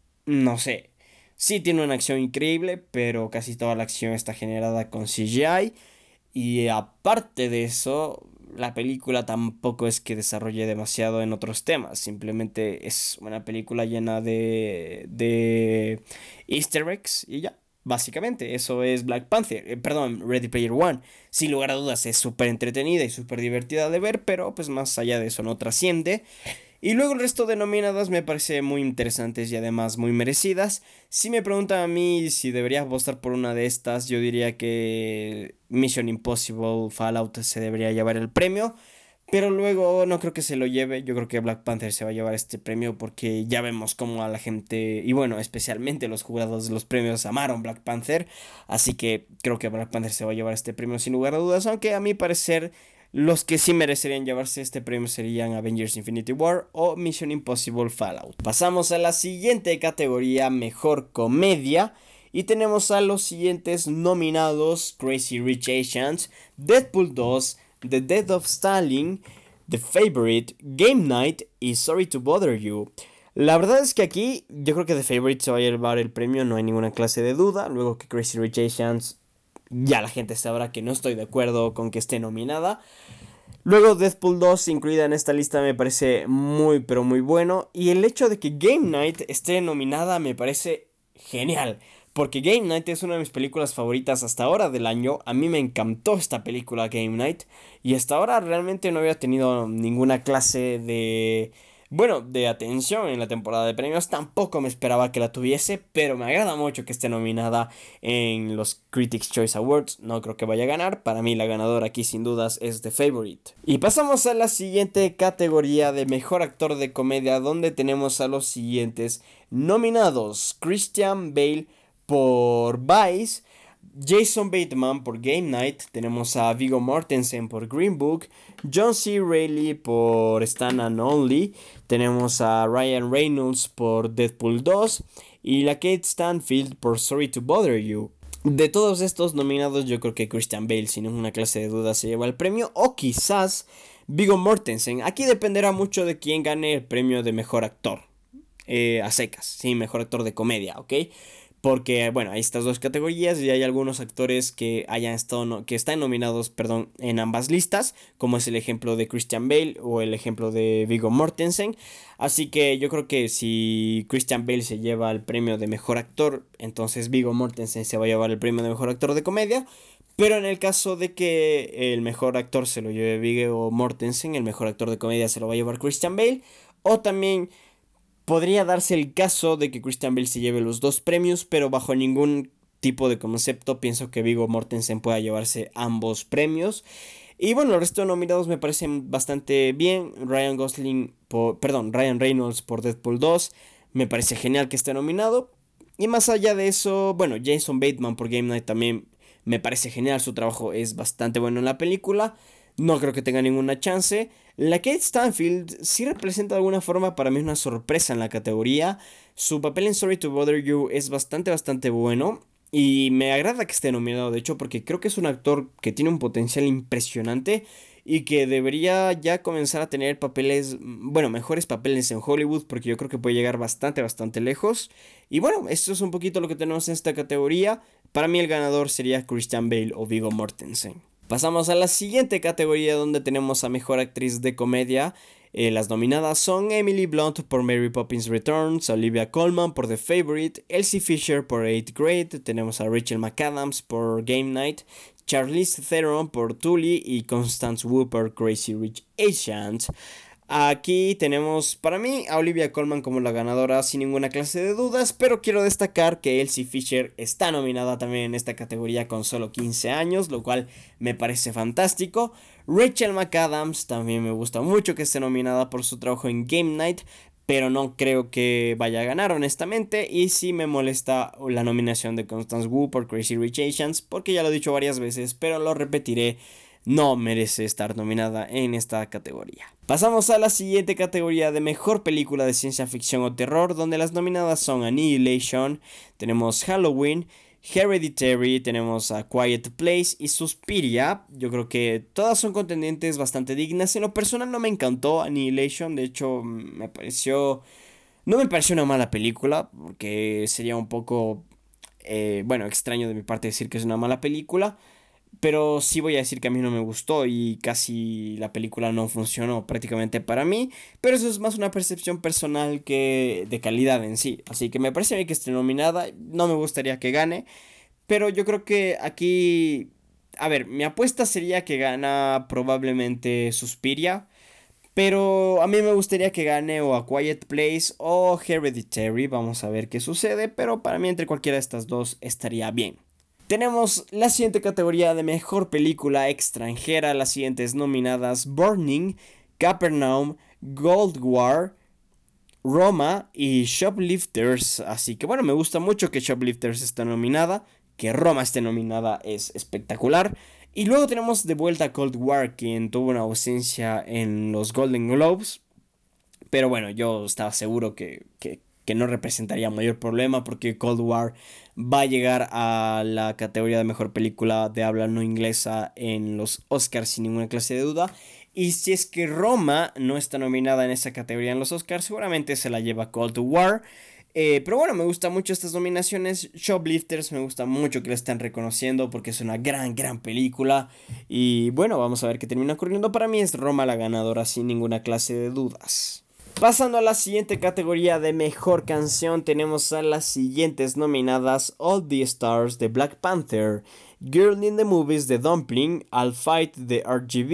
no sé. Sí tiene una acción increíble, pero casi toda la acción está generada con C G I. Y aparte de eso, la película tampoco es que desarrolle demasiado en otros temas. Simplemente es una película llena de, de easter eggs y ya. Básicamente, eso es Black Panther, eh, perdón, Ready Player One. Sin lugar a dudas es súper entretenida y súper divertida de ver, pero pues más allá de eso no trasciende. Y luego el resto de nominadas me parece muy interesantes y además muy merecidas. Si me preguntan a mí si debería apostar por una de estas, yo diría que Mission Impossible Fallout se debería llevar el premio. Pero luego no creo que se lo lleve. Yo creo que Black Panther se va a llevar este premio, porque ya vemos cómo a la gente, y bueno, especialmente los jurados de los premios, amaron Black Panther. Así que creo que Black Panther se va a llevar este premio sin lugar a dudas, aunque a mi parecer los que sí merecerían llevarse este premio serían Avengers Infinity War o Mission Impossible Fallout. Pasamos a la siguiente categoría, mejor comedia. Y tenemos a los siguientes nominados: Crazy Rich Asians, Deadpool dos, The Death of Stalin, The Favourite, Game Night y Sorry to Bother You. La verdad es que aquí yo creo que The Favourite se va a llevar el premio, no hay ninguna clase de duda. Luego que Crazy Rich Asians, ya la gente sabrá que no estoy de acuerdo con que esté nominada. Luego Deadpool dos incluida en esta lista me parece muy pero muy bueno. Y el hecho de que Game Night esté nominada me parece genial, porque Game Night es una de mis películas favoritas hasta ahora del año. A mí me encantó esta película Game Night, y hasta ahora realmente no había tenido ninguna clase de bueno, de atención en la temporada de premios. Tampoco me esperaba que la tuviese, pero me agrada mucho que esté nominada en los Critics' Choice Awards. No creo que vaya a ganar. Para mí la ganadora aquí sin dudas es The Favourite. Y pasamos a la siguiente categoría de mejor actor de comedia, donde tenemos a los siguientes nominados: Christian Bale por Vice, Jason Bateman por Game Night, tenemos a Viggo Mortensen por Green Book, John C. Reilly por Stand and Only, tenemos a Ryan Reynolds por Deadpool dos y la Kate Stanfield por Sorry to Bother You. De todos estos nominados, yo creo que Christian Bale sin ninguna clase de duda se lleva el premio, o quizás Viggo Mortensen. Aquí dependerá mucho de quién gane el premio de mejor actor. Eh, a secas, sí, mejor actor de comedia, ¿ok? Porque, bueno, hay estas dos categorías y hay algunos actores que hayan estado, no, que están nominados, perdón, en ambas listas, como es el ejemplo de Christian Bale o el ejemplo de Viggo Mortensen. Así que yo creo que si Christian Bale se lleva el premio de mejor actor, entonces Viggo Mortensen se va a llevar el premio de mejor actor de comedia. Pero en el caso de que el mejor actor se lo lleve Viggo Mortensen, el mejor actor de comedia se lo va a llevar Christian Bale. O también podría darse el caso de que Christian Bale se lleve los dos premios, pero bajo ningún tipo de concepto pienso que Viggo Mortensen pueda llevarse ambos premios. Y bueno, el resto de nominados me parecen bastante bien. Ryan Gosling, por, perdón, Ryan Reynolds por Deadpool dos, me parece genial que esté nominado. Y más allá de eso, bueno, Jason Bateman por Game Night también me parece genial, su trabajo es bastante bueno en la película. No creo que tenga ninguna chance. La Kate Stanfield sí representa de alguna forma para mí una sorpresa en la categoría. Su papel en Sorry to Bother You es bastante, bastante bueno. Y me agrada que esté nominado, de hecho, porque creo que es un actor que tiene un potencial impresionante y que debería ya comenzar a tener papeles, bueno, mejores papeles en Hollywood, porque yo creo que puede llegar bastante, bastante lejos. Y bueno, esto es un poquito lo que tenemos en esta categoría. Para mí el ganador sería Christian Bale o Viggo Mortensen. Pasamos a la siguiente categoría, donde tenemos a mejor actriz de comedia. Eh, las nominadas son Emily Blunt por Mary Poppins Returns, Olivia Colman por The Favourite, Elsie Fisher por eighth grade, tenemos a Rachel McAdams por Game Night, Charlize Theron por Tully y Constance Wu por Crazy Rich Asians. Aquí tenemos para mí a Olivia Colman como la ganadora sin ninguna clase de dudas, pero quiero destacar que Elsie Fisher está nominada también en esta categoría con solo quince años, lo cual me parece fantástico. Rachel McAdams también me gusta mucho que esté nominada por su trabajo en Game Night, pero no creo que vaya a ganar honestamente, y sí me molesta la nominación de Constance Wu por Crazy Rich Asians, porque ya lo he dicho varias veces, pero lo repetiré. No merece estar nominada en esta categoría. Pasamos a la siguiente categoría de mejor película de ciencia ficción o terror, donde las nominadas son Annihilation, tenemos Halloween, Hereditary, tenemos A Quiet Place y Suspiria. Yo creo que todas son contendientes bastante dignas. En lo personal no me encantó Annihilation, de hecho me pareció... No me pareció una mala película, porque sería un poco... Eh, bueno, extraño de mi parte decir que es una mala película. Pero sí voy a decir que a mí no me gustó y casi la película no funcionó prácticamente para mí. Pero eso es más una percepción personal que de calidad en sí. Así que me parece bien que esté nominada. No me gustaría que gane. Pero yo creo que aquí... A ver, mi apuesta sería que gana probablemente Suspiria. Pero a mí me gustaría que gane o A Quiet Place o Hereditary. Vamos a ver qué sucede. Pero para mí entre cualquiera de estas dos estaría bien. Tenemos la siguiente categoría de mejor película extranjera. Las siguientes nominadas: Burning, Capernaum, Gold War, Roma y Shoplifters. Así que bueno, me gusta mucho que Shoplifters esté nominada. Que Roma esté nominada es espectacular. Y luego tenemos de vuelta a Cold War, quien tuvo una ausencia en los Golden Globes. Pero bueno, yo estaba seguro que, que, que no representaría mayor problema, porque Cold War va a llegar a la categoría de mejor película de habla no inglesa en los Oscars sin ninguna clase de duda. Y si es que Roma no está nominada en esa categoría en los Oscars, seguramente se la lleva Cold War. Eh, pero bueno, me gustan mucho estas nominaciones. Shoplifters me gusta mucho que la estén reconociendo, porque es una gran, gran película. Y bueno, vamos a ver qué termina ocurriendo. Para mí es Roma la ganadora sin ninguna clase de dudas. Pasando a la siguiente categoría de mejor canción, tenemos a las siguientes nominadas: All the Stars de Black Panther, Girl in the Movies de Dumpling, I'll Fight de R G B,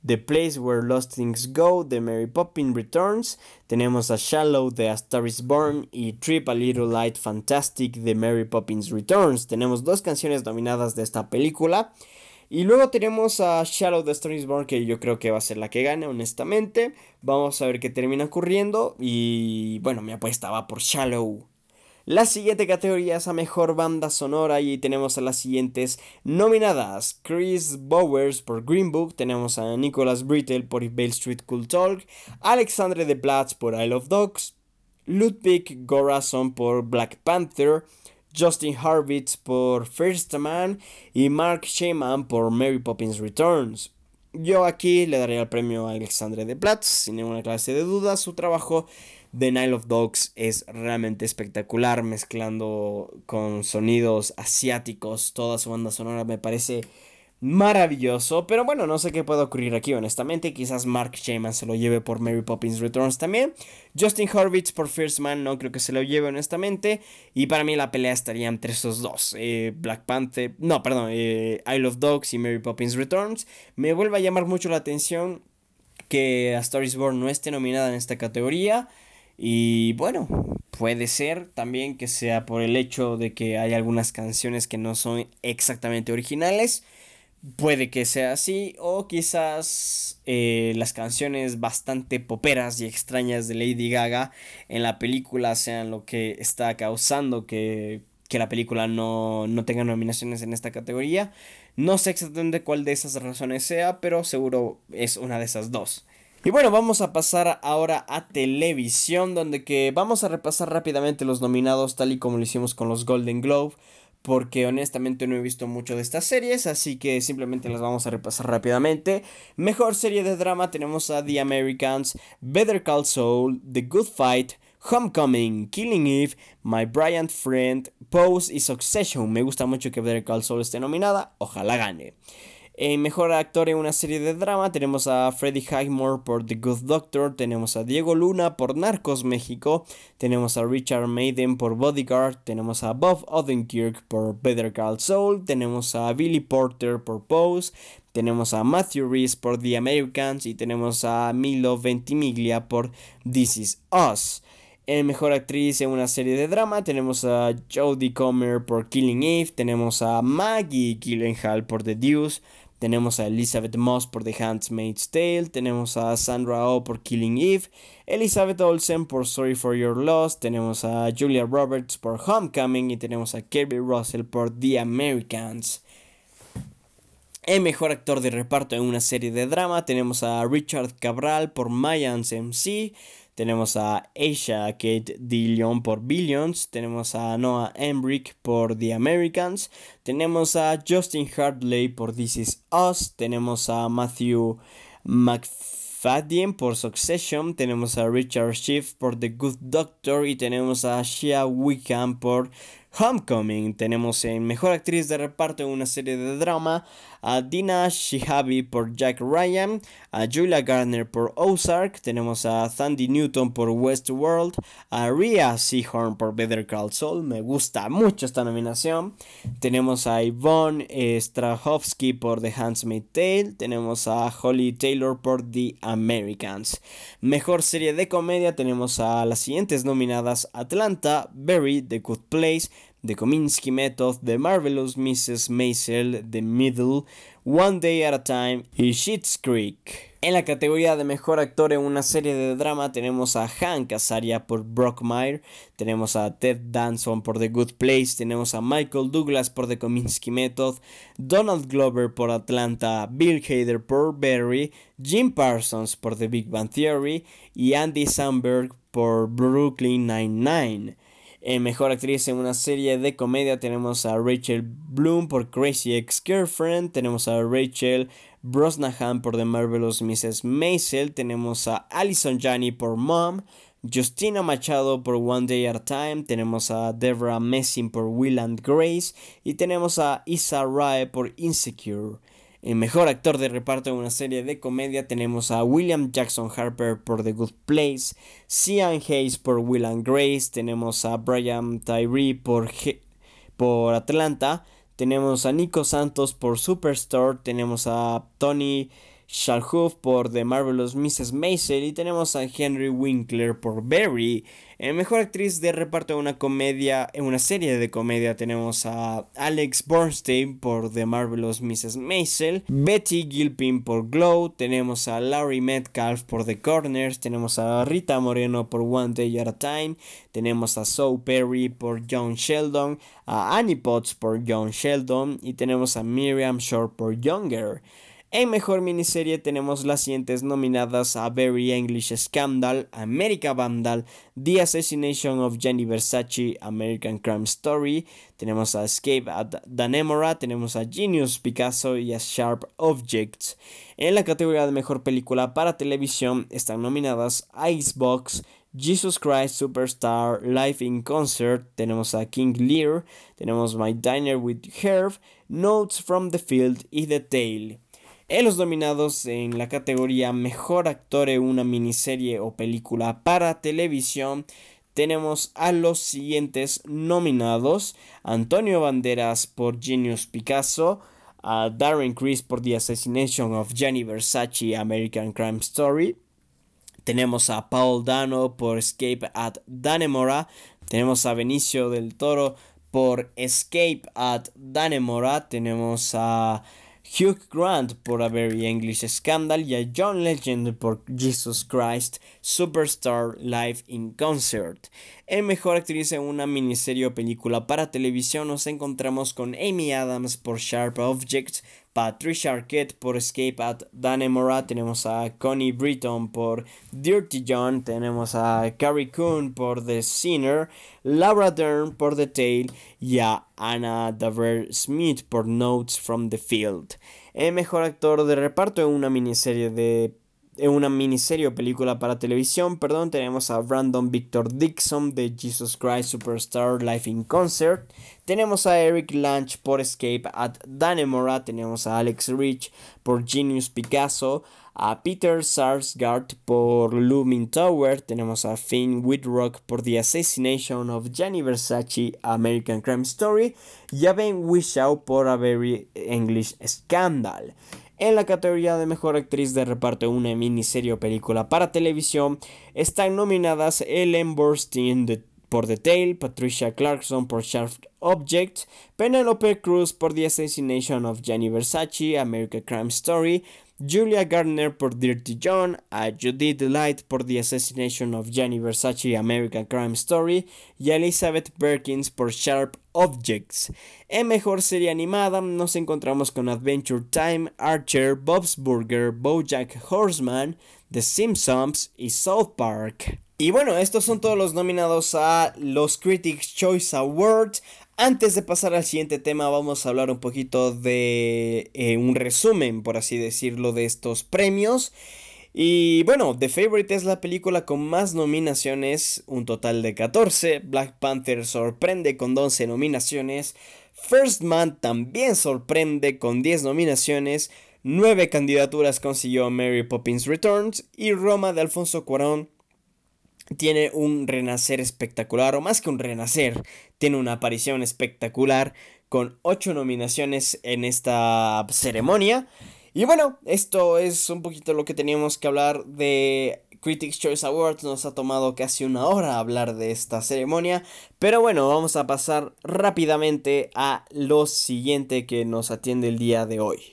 The Place Where Lost Things Go de Mary Poppins Returns, tenemos a Shallow de A Star Is Born y Trip a Little Light Fantastic de Mary Poppins Returns. Tenemos dos canciones nominadas de esta película. Y luego tenemos a Shallow de A Star Is Born, que yo creo que va a ser la que gane, honestamente. Vamos a ver qué termina ocurriendo. Y bueno, mi apuesta va por Shallow. La siguiente categoría es a mejor banda sonora y tenemos a las siguientes nominadas: Chris Bowers por Green Book, tenemos a Nicholas Britell por If Beale Street Could Talk, Alexandre Desplat por Isle of Dogs, Ludwig Göransson por Black Panther, Justin Hurwitz por First Man y Mark Shaiman por Mary Poppins Returns. Yo aquí le daría el premio a Alexandre Desplat, sin ninguna clase de duda. Su trabajo de Isle of Dogs es realmente espectacular, mezclando con sonidos asiáticos. Toda su banda sonora me parece maravilloso. Pero bueno, no sé qué puede ocurrir aquí, honestamente. Quizás Mark Shaiman se lo lleve por Mary Poppins Returns también. Justin Hurwitz por First Man no creo que se lo lleve, honestamente. Y para mí la pelea estaría entre esos dos. Eh, Black Panther, no, perdón, eh, Isle of Dogs y Mary Poppins Returns. Me vuelve a llamar mucho la atención que A Star Is Born no esté nominada en esta categoría. Y bueno, puede ser también que sea por el hecho de que hay algunas canciones que no son exactamente originales. Puede que sea así, o quizás eh, las canciones bastante poperas y extrañas de Lady Gaga en la película sean lo que está causando que, que la película no, no tenga nominaciones en esta categoría. No sé exactamente cuál de esas razones sea, pero seguro es una de esas dos. Y bueno, vamos a pasar ahora a televisión, donde que vamos a repasar rápidamente los nominados tal y como lo hicimos con los Golden Globe, porque honestamente no he visto mucho de estas series, así que simplemente las vamos a repasar rápidamente. Mejor serie de drama tenemos a The Americans, Better Call Saul, The Good Fight, Homecoming, Killing Eve, My Brilliant Friend, Pose y Succession. Me gusta mucho que Better Call Saul esté nominada, ojalá gane. Eh, mejor actor en una serie de drama tenemos a Freddie Highmore por The Good Doctor, tenemos a Diego Luna por Narcos México, tenemos a Richard Madden por Bodyguard, tenemos a Bob Odenkirk por Better Call Saul, tenemos a Billy Porter por Pose, tenemos a Matthew Rhys por The Americans y tenemos a Milo Ventimiglia por This Is Us. En mejor actriz en una serie de drama tenemos a Jodie Comer por Killing Eve, tenemos a Maggie Gyllenhaal por The Deuce, tenemos a Elizabeth Moss por The Handmaid's Tale, tenemos a Sandra Oh por Killing Eve, Elizabeth Olsen por Sorry for Your Loss, tenemos a Julia Roberts por Homecoming y tenemos a Kerry Russell por The Americans. El mejor actor de reparto en una serie de drama tenemos a Richard Cabral por Mayans M C, tenemos a Aisha Kate Dillon por Billions, tenemos a Noah Emmerich por The Americans, tenemos a Justin Hartley por This Is Us, tenemos a Matthew McFadden por Succession, tenemos a Richard Schiff por The Good Doctor y tenemos a Shea Wickham por Homecoming. Tenemos en mejor actriz de reparto en una serie de drama a Dina Shihabi por Jack Ryan, a Julia Garner por Ozark, tenemos a Thandie Newton por Westworld, a Rhea Seehorn por Better Call Saul, me gusta mucho esta nominación, tenemos a Yvonne eh, Strahovski por The Handmaid's Tale, tenemos a Holly Taylor por The Americans. Mejor serie de comedia tenemos a las siguientes nominadas: Atlanta, Barry, The Good Place, The Kominsky Method, The Marvelous missus Maisel, The Middle, One Day at a Time y Schitt's Creek. En la categoría de mejor actor en una serie de drama tenemos a Hank Azaria por Brockmire, tenemos a Ted Danson por The Good Place, tenemos a Michael Douglas por The Kominsky Method, Donald Glover por Atlanta, Bill Hader por Barry, Jim Parsons por The Big Bang Theory y Andy Samberg por Brooklyn Nine-Nine. En mejor actriz en una serie de comedia tenemos a Rachel Bloom por Crazy Ex-Girlfriend, tenemos a Rachel Brosnahan por The Marvelous missus Maisel, tenemos a Allison Janney por Mom, Justina Machado por One Day at a Time, tenemos a Deborah Messing por Will and Grace y tenemos a Issa Rae por Insecure. En mejor actor de reparto en una serie de comedia tenemos a William Jackson Harper por The Good Place, Cian Hayes por Will and Grace, tenemos a Brian Tyree por, G- por Atlanta, tenemos a Nico Santos por Superstore, tenemos a Tony Shall Hoof por The Marvelous missus Maisel y tenemos a Henry Winkler por Barry. En mejor actriz de reparto en una comedia, en una serie de comedia tenemos a Alex Borstein por The Marvelous missus Maisel, Betty Gilpin por Glow, tenemos a Laurie Metcalf por The Corners, tenemos a Rita Moreno por One Day at a Time, tenemos a Zoe Perry por John Sheldon, a Annie Potts por John Sheldon y tenemos a Miriam Shore por Younger. En mejor miniserie tenemos las siguientes nominadas a Very English Scandal, American Vandal, The Assassination of Gianni Versace, American Crime Story, tenemos a Escape at Dannemora, tenemos a Genius Picasso y a Sharp Objects. En la categoría de mejor película para televisión están nominadas Icebox, Jesus Christ Superstar, Live in Concert, tenemos a King Lear, tenemos My Diner with Herb, Notes from the Field y The Tale. En los nominados en la categoría Mejor Actor en una miniserie o película para televisión tenemos a los siguientes nominados: Antonio Banderas por Genius Picasso, a Darren Criss por The Assassination of Gianni Versace, American Crime Story, tenemos a Paul Dano por Escape at Dannemora, tenemos a Benicio del Toro por Escape at Dannemora, tenemos a Hugh Grant por A Very English Scandal y a John Legend por Jesus Christ Superstar Live in Concert. En mejor actriz en una miniserie o película para televisión nos encontramos con Amy Adams por Sharp Objects, Patricia Arquette por Escape at Dannemora, tenemos a Connie Britton por Dirty John, tenemos a Carrie Coon por The Sinner, Laura Dern por The Tale y a Anna Daver Smith por Notes from the Field. El mejor actor de reparto en una miniserie de en una miniserie o película para televisión, perdón, tenemos a Brandon Victor Dixon de Jesus Christ Superstar Live in Concert, tenemos a Eric Lange por Escape at Dannemora, tenemos a Alex Rich por Genius Picasso, a Peter Sarsgaard por Looming Tower, tenemos a Finn Wittrock por The Assassination of Gianni Versace, American Crime Story y a Ben Whishaw por A Very English Scandal. En la categoría de mejor actriz de reparto en una miniserie o película para televisión están nominadas Ellen Burstyn de, por The Tale, Patricia Clarkson por Sharp Object, Penelope Cruz por The Assassination of Gianni Versace, American Crime Story, Julia Garner por Dirty John, a Judith Light por The Assassination of Gianni Versace, American Crime Story y a Elizabeth Perkins por Sharp Objects. En mejor serie animada nos encontramos con Adventure Time, Archer, Bob's Burger, BoJack Horseman, The Simpsons y South Park. Y bueno, estos son todos los nominados a los Critics' Choice Awards. Antes de pasar al siguiente tema, vamos a hablar un poquito de eh, un resumen, por así decirlo, de estos premios. Y bueno, The Favourite es la película con más nominaciones, un total de catorce. Black Panther sorprende con doce nominaciones. First Man también sorprende con diez nominaciones. nueve candidaturas consiguió Mary Poppins Returns. Y Roma de Alfonso Cuarón tiene un renacer espectacular, o más que un renacer, tiene una aparición espectacular con ocho nominaciones en esta ceremonia. Y bueno, esto es un poquito lo que teníamos que hablar de Critics' Choice Awards. Nos ha tomado casi una hora hablar de esta ceremonia, pero bueno, vamos a pasar rápidamente a lo siguiente que nos atiende el día de hoy.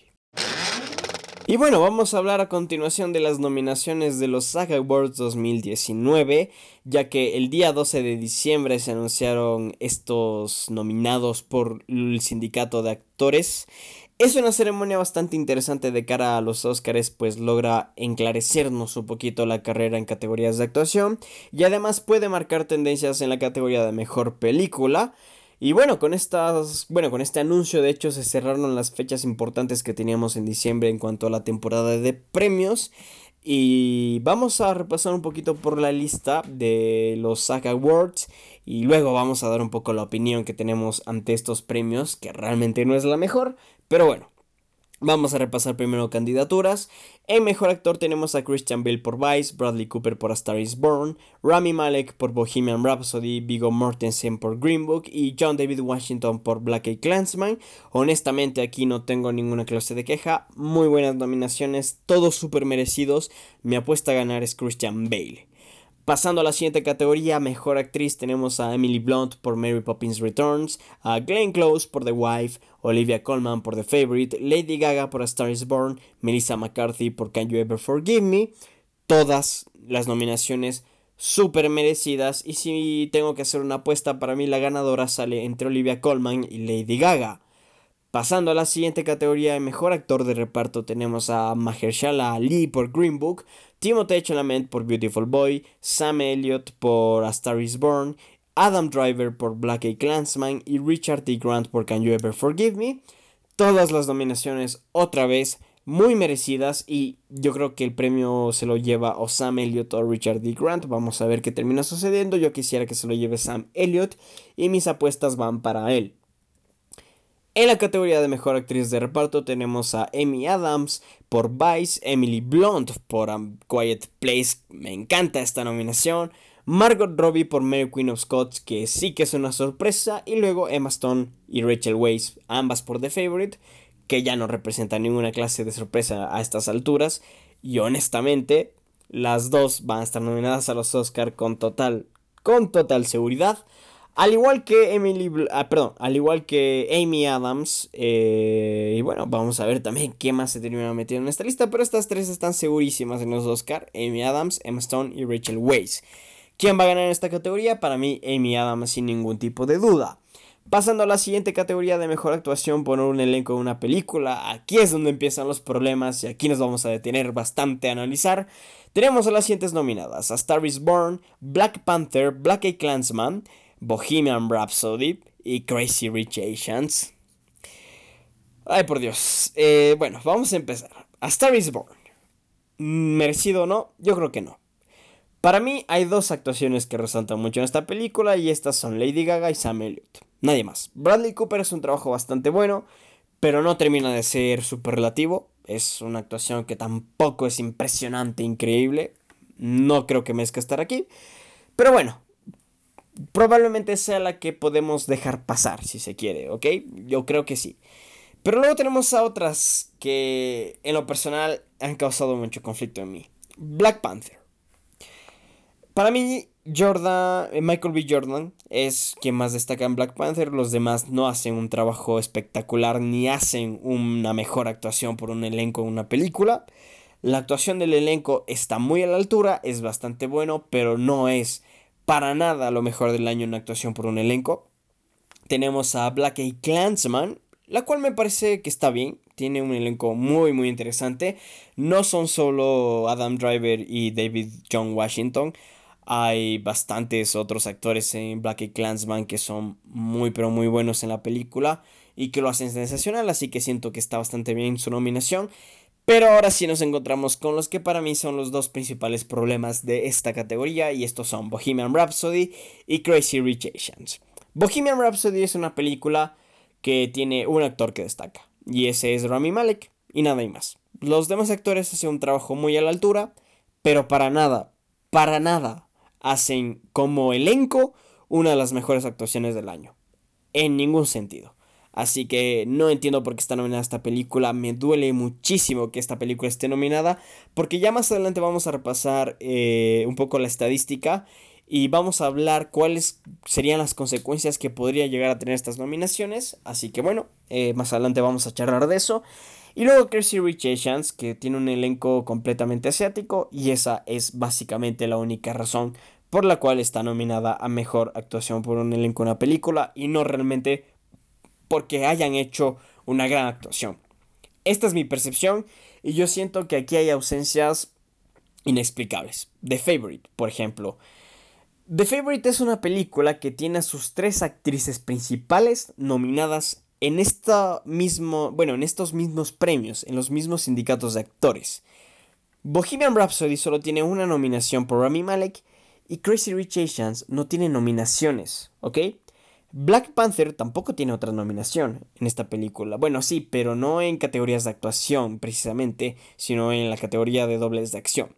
Y bueno, vamos a hablar a continuación de las nominaciones de los SAG Awards dos mil diecinueve, ya que el día doce de diciembre se anunciaron estos nominados por el sindicato de actores. Es una ceremonia bastante interesante de cara a los Oscars, pues logra enclarecernos un poquito la carrera en categorías de actuación y además puede marcar tendencias en la categoría de mejor película. Y bueno, con estas, bueno, con este anuncio de hecho se cerraron las fechas importantes que teníamos en diciembre en cuanto a la temporada de premios. Y vamos a repasar un poquito por la lista de los SAG Awards y luego vamos a dar un poco la opinión que tenemos ante estos premios, que realmente no es la mejor, pero bueno. Vamos a repasar primero candidaturas. En mejor actor tenemos a Christian Bale por Vice, Bradley Cooper por A Star Is Born, Rami Malek por Bohemian Rhapsody, Viggo Mortensen por Green Book y John David Washington por BlacKkKlansman. Honestamente aquí no tengo ninguna clase de queja. Muy buenas nominaciones, todos súper merecidos. Mi apuesta a ganar es Christian Bale. Pasando a la siguiente categoría, mejor actriz, tenemos a Emily Blunt por Mary Poppins Returns, a Glenn Close por The Wife, Olivia Colman por The Favourite, Lady Gaga por A Star Is Born, Melissa McCarthy por Can You Ever Forgive Me. Todas las nominaciones súper merecidas, y si tengo que hacer una apuesta, para mí la ganadora sale entre Olivia Colman y Lady Gaga. Pasando a la siguiente categoría de mejor actor de reparto, tenemos a Mahershala Ali por Green Book, Timothée Chalamet por Beautiful Boy, Sam Elliott por A Star Is Born, Adam Driver por BlacKkKlansman y Richard D. Grant por Can You Ever Forgive Me. Todas las nominaciones otra vez muy merecidas, y yo creo que el premio se lo lleva o Sam Elliott o Richard D. Grant. Vamos a ver qué termina sucediendo. Yo quisiera que se lo lleve Sam Elliott y mis apuestas van para él. En la categoría de mejor actriz de reparto tenemos a Amy Adams por Vice, Emily Blunt por A Quiet Place, me encanta esta nominación, Margot Robbie por Mary Queen of Scots, que sí que es una sorpresa, y luego Emma Stone y Rachel Weisz, ambas por The Favourite, que ya no representan ninguna clase de sorpresa a estas alturas, y honestamente las dos van a estar nominadas a los Oscar con total, con total seguridad. Al igual que Emily, ah, perdón, al igual que Amy Adams, eh, y bueno, vamos a ver también qué más se termina metiendo en esta lista, pero estas tres están segurísimas en los Oscar: Amy Adams, Emma Stone y Rachel Weisz. ¿Quién va a ganar en esta categoría? Para mí, Amy Adams, sin ningún tipo de duda. Pasando a la siguiente categoría de mejor actuación por un elenco de una película, aquí es donde empiezan los problemas y aquí nos vamos a detener bastante a analizar. Tenemos a las siguientes nominadas: A Star Is Born, Black Panther, BlacKkKlansman, Bohemian Rhapsody y Crazy Rich Asians. Ay, por Dios. Eh, bueno, vamos a empezar. A Star Is Born. ¿Merecido o no? Yo creo que no. Para mí hay dos actuaciones que resaltan mucho en esta película, y estas son Lady Gaga y Sam Elliott. Nadie más. Bradley Cooper es un trabajo bastante bueno, pero no termina de ser superlativo. Es una actuación que tampoco es impresionante, increíble. No creo que merezca estar aquí. Pero bueno, probablemente sea la que podemos dejar pasar, si se quiere, ¿ok? Yo creo que sí. Pero luego tenemos a otras que en lo personal han causado mucho conflicto en mí. Black Panther. Para mí, Jordan, Michael B. Jordan es quien más destaca en Black Panther. Los demás no hacen un trabajo espectacular ni hacen una mejor actuación por un elenco en una película. La actuación del elenco está muy a la altura, es bastante bueno, pero no es para nada lo mejor del año en actuación por un elenco. Tenemos a BlacKkKlansman, la cual me parece que está bien. Tiene un elenco muy muy interesante. No son solo Adam Driver y David John Washington. Hay bastantes otros actores en BlacKkKlansman que son muy pero muy buenos en la película y que lo hacen sensacional, así que siento que está bastante bien su nominación. Pero ahora sí nos encontramos con los que para mí son los dos principales problemas de esta categoría, y estos son Bohemian Rhapsody y Crazy Rich Asians. Bohemian Rhapsody es una película que tiene un actor que destaca, y ese es Rami Malek, y nada y más. Los demás actores hacen un trabajo muy a la altura, pero para nada, para nada hacen como elenco una de las mejores actuaciones del año. En ningún sentido. Así que no entiendo por qué está nominada esta película. Me duele muchísimo que esta película esté nominada, porque ya más adelante vamos a repasar eh, un poco la estadística y vamos a hablar cuáles serían las consecuencias que podría llegar a tener estas nominaciones. Así que bueno, eh, más adelante vamos a charlar de eso. Y luego Crazy Rich Asians, que tiene un elenco completamente asiático, y esa es básicamente la única razón por la cual está nominada a mejor actuación por un elenco en una película, y no realmente porque hayan hecho una gran actuación. Esta es mi percepción, y yo siento que aquí hay ausencias inexplicables. The Favourite, por ejemplo. The Favourite es una película que tiene a sus tres actrices principales nominadas en esta mismo, bueno, en estos mismos premios, en los mismos sindicatos de actores. Bohemian Rhapsody solo tiene una nominación por Rami Malek, y Crazy Rich Asians no tiene nominaciones, ¿ok? Black Panther tampoco tiene otra nominación en esta película. Bueno, sí, pero no en categorías de actuación precisamente, sino en la categoría de dobles de acción.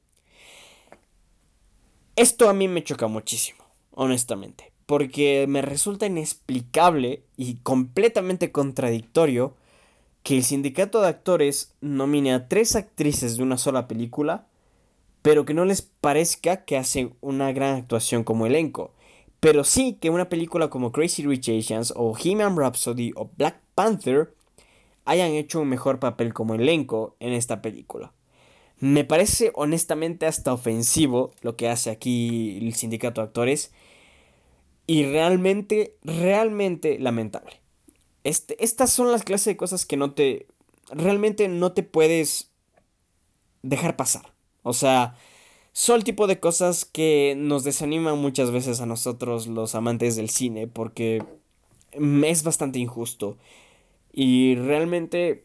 Esto a mí me choca muchísimo, honestamente, porque me resulta inexplicable y completamente contradictorio que el sindicato de actores nomine a tres actrices de una sola película, pero que no les parezca que hacen una gran actuación como elenco. Pero sí que una película como Crazy Rich Asians o Bohemian Rhapsody o Black Panther hayan hecho un mejor papel como elenco en esta película. Me parece honestamente hasta ofensivo lo que hace aquí el sindicato de actores y realmente, realmente lamentable. Este, estas son las clases de cosas que no te, realmente no te puedes dejar pasar. O sea, son el tipo de cosas que nos desaniman muchas veces a nosotros los amantes del cine porque es bastante injusto. Y realmente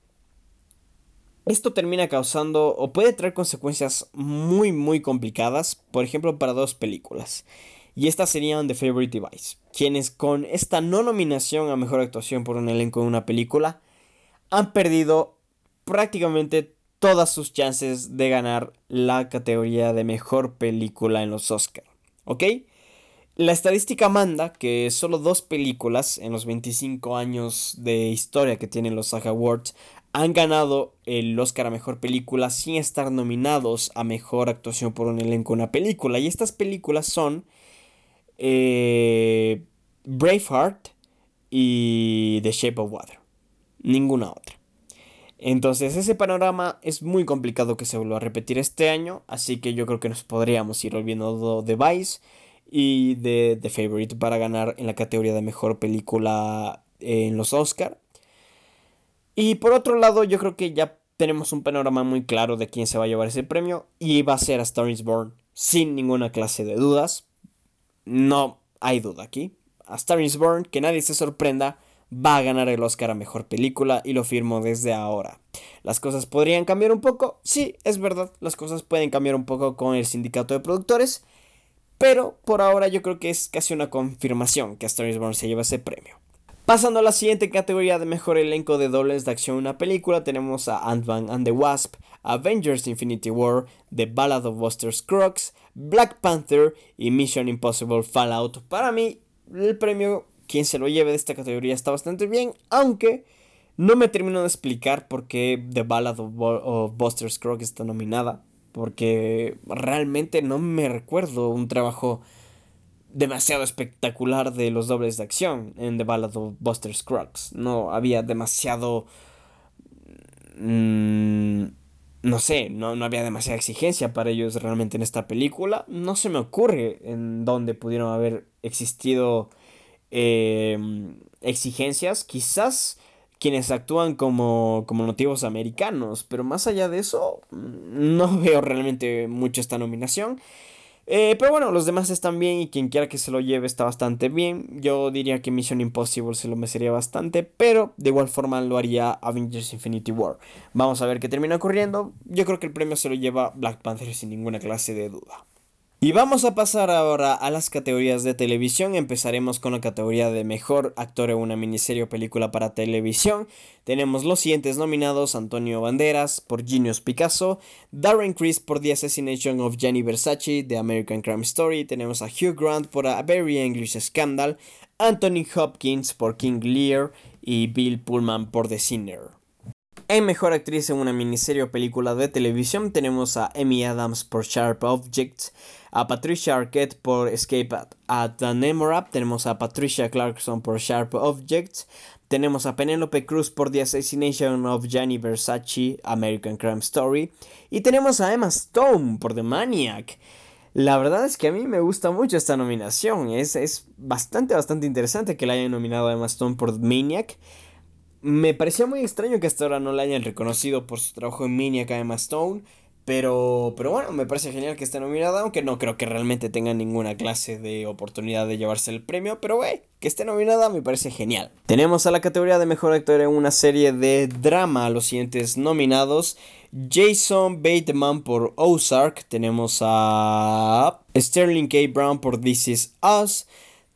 esto termina causando o puede traer consecuencias muy muy complicadas, por ejemplo para dos películas. Y estas serían The Favorite Device, quienes con esta no nominación a mejor actuación por un elenco en una película han perdido prácticamente todas sus chances de ganar la categoría de mejor película en los Oscar. ¿Ok? La estadística manda que solo dos películas en los veinticinco años de historia que tienen los SAG Awards han ganado el Oscar a mejor película sin estar nominados a mejor actuación por un elenco en una película. Y estas películas son eh, Braveheart y The Shape of Water. Ninguna otra. Entonces ese panorama es muy complicado que se vuelva a repetir este año, así que yo creo que nos podríamos ir olvidando de Vice y de The Favorite para ganar en la categoría de mejor película en los Oscar. Y por otro lado, yo creo que ya tenemos un panorama muy claro de quién se va a llevar ese premio y va a ser A Star is Born sin ninguna clase de dudas. No hay duda aquí. A Star is Born, que nadie se sorprenda, va a ganar el Oscar a mejor película y lo firmo desde ahora. ¿Las cosas podrían cambiar un poco? Sí, es verdad, las cosas pueden cambiar un poco con el sindicato de productores, pero por ahora yo creo que es casi una confirmación que A Star is Born se lleva ese premio. Pasando a la siguiente categoría de mejor elenco de dobles de acción en una película, tenemos a Ant-Man and the Wasp, Avengers Infinity War, The Ballad of Buster Scruggs, Black Panther y Mission Impossible Fallout. Para mí, el premio, quien se lo lleve de esta categoría, está bastante bien, aunque no me termino de explicar por qué The Ballad of, Bo- of Buster Scruggs está nominada, porque realmente no me recuerdo un trabajo demasiado espectacular de los dobles de acción en The Ballad of Buster Scruggs. No había demasiado... Mmm, no sé, no, no había demasiada exigencia para ellos realmente en esta película. No se me ocurre en dónde pudieron haber existido eh, exigencias. Quizás quienes actúan como, como nativos americanos, pero más allá de eso, no veo realmente mucho esta nominación. Eh, pero bueno, los demás están bien y quien quiera que se lo lleve está bastante bien. Yo diría que Mission Impossible se lo merecería bastante, pero de igual forma lo haría Avengers Infinity War. Vamos a ver qué termina ocurriendo. Yo creo que el premio se lo lleva Black Panther sin ninguna clase de duda. Y vamos a pasar ahora a las categorías de televisión. Empezaremos con la categoría de mejor actor en una miniserie o película para televisión. Tenemos los siguientes nominados: Antonio Banderas por Genius Picasso, Darren Criss por The Assassination of Gianni Versace, The American Crime Story. Tenemos a Hugh Grant por A Very English Scandal, Anthony Hopkins por King Lear y Bill Pullman por The Sinner. En mejor actriz en una miniserie o película de televisión tenemos a Amy Adams por Sharp Objects, a Patricia Arquette por Escape at, at the Nemorab, tenemos a Patricia Clarkson por Sharp Objects, tenemos a Penelope Cruz por The Assassination of Gianni Versace, American Crime Story, y tenemos a Emma Stone por The Maniac. La verdad es que a mí me gusta mucho esta nominación, es, es bastante bastante interesante que la hayan nominado a Emma Stone por The Maniac. Me parecía muy extraño que hasta ahora no la hayan reconocido por su trabajo en Maniac a Emma Stone. Pero, pero bueno, me parece genial que esté nominada, aunque no creo que realmente tenga ninguna clase de oportunidad de llevarse el premio. Pero güey, que esté nominada me parece genial. Tenemos a la categoría de mejor actor en una serie de drama los siguientes nominados: Jason Bateman por Ozark, tenemos a Sterling K. Brown por This Is Us,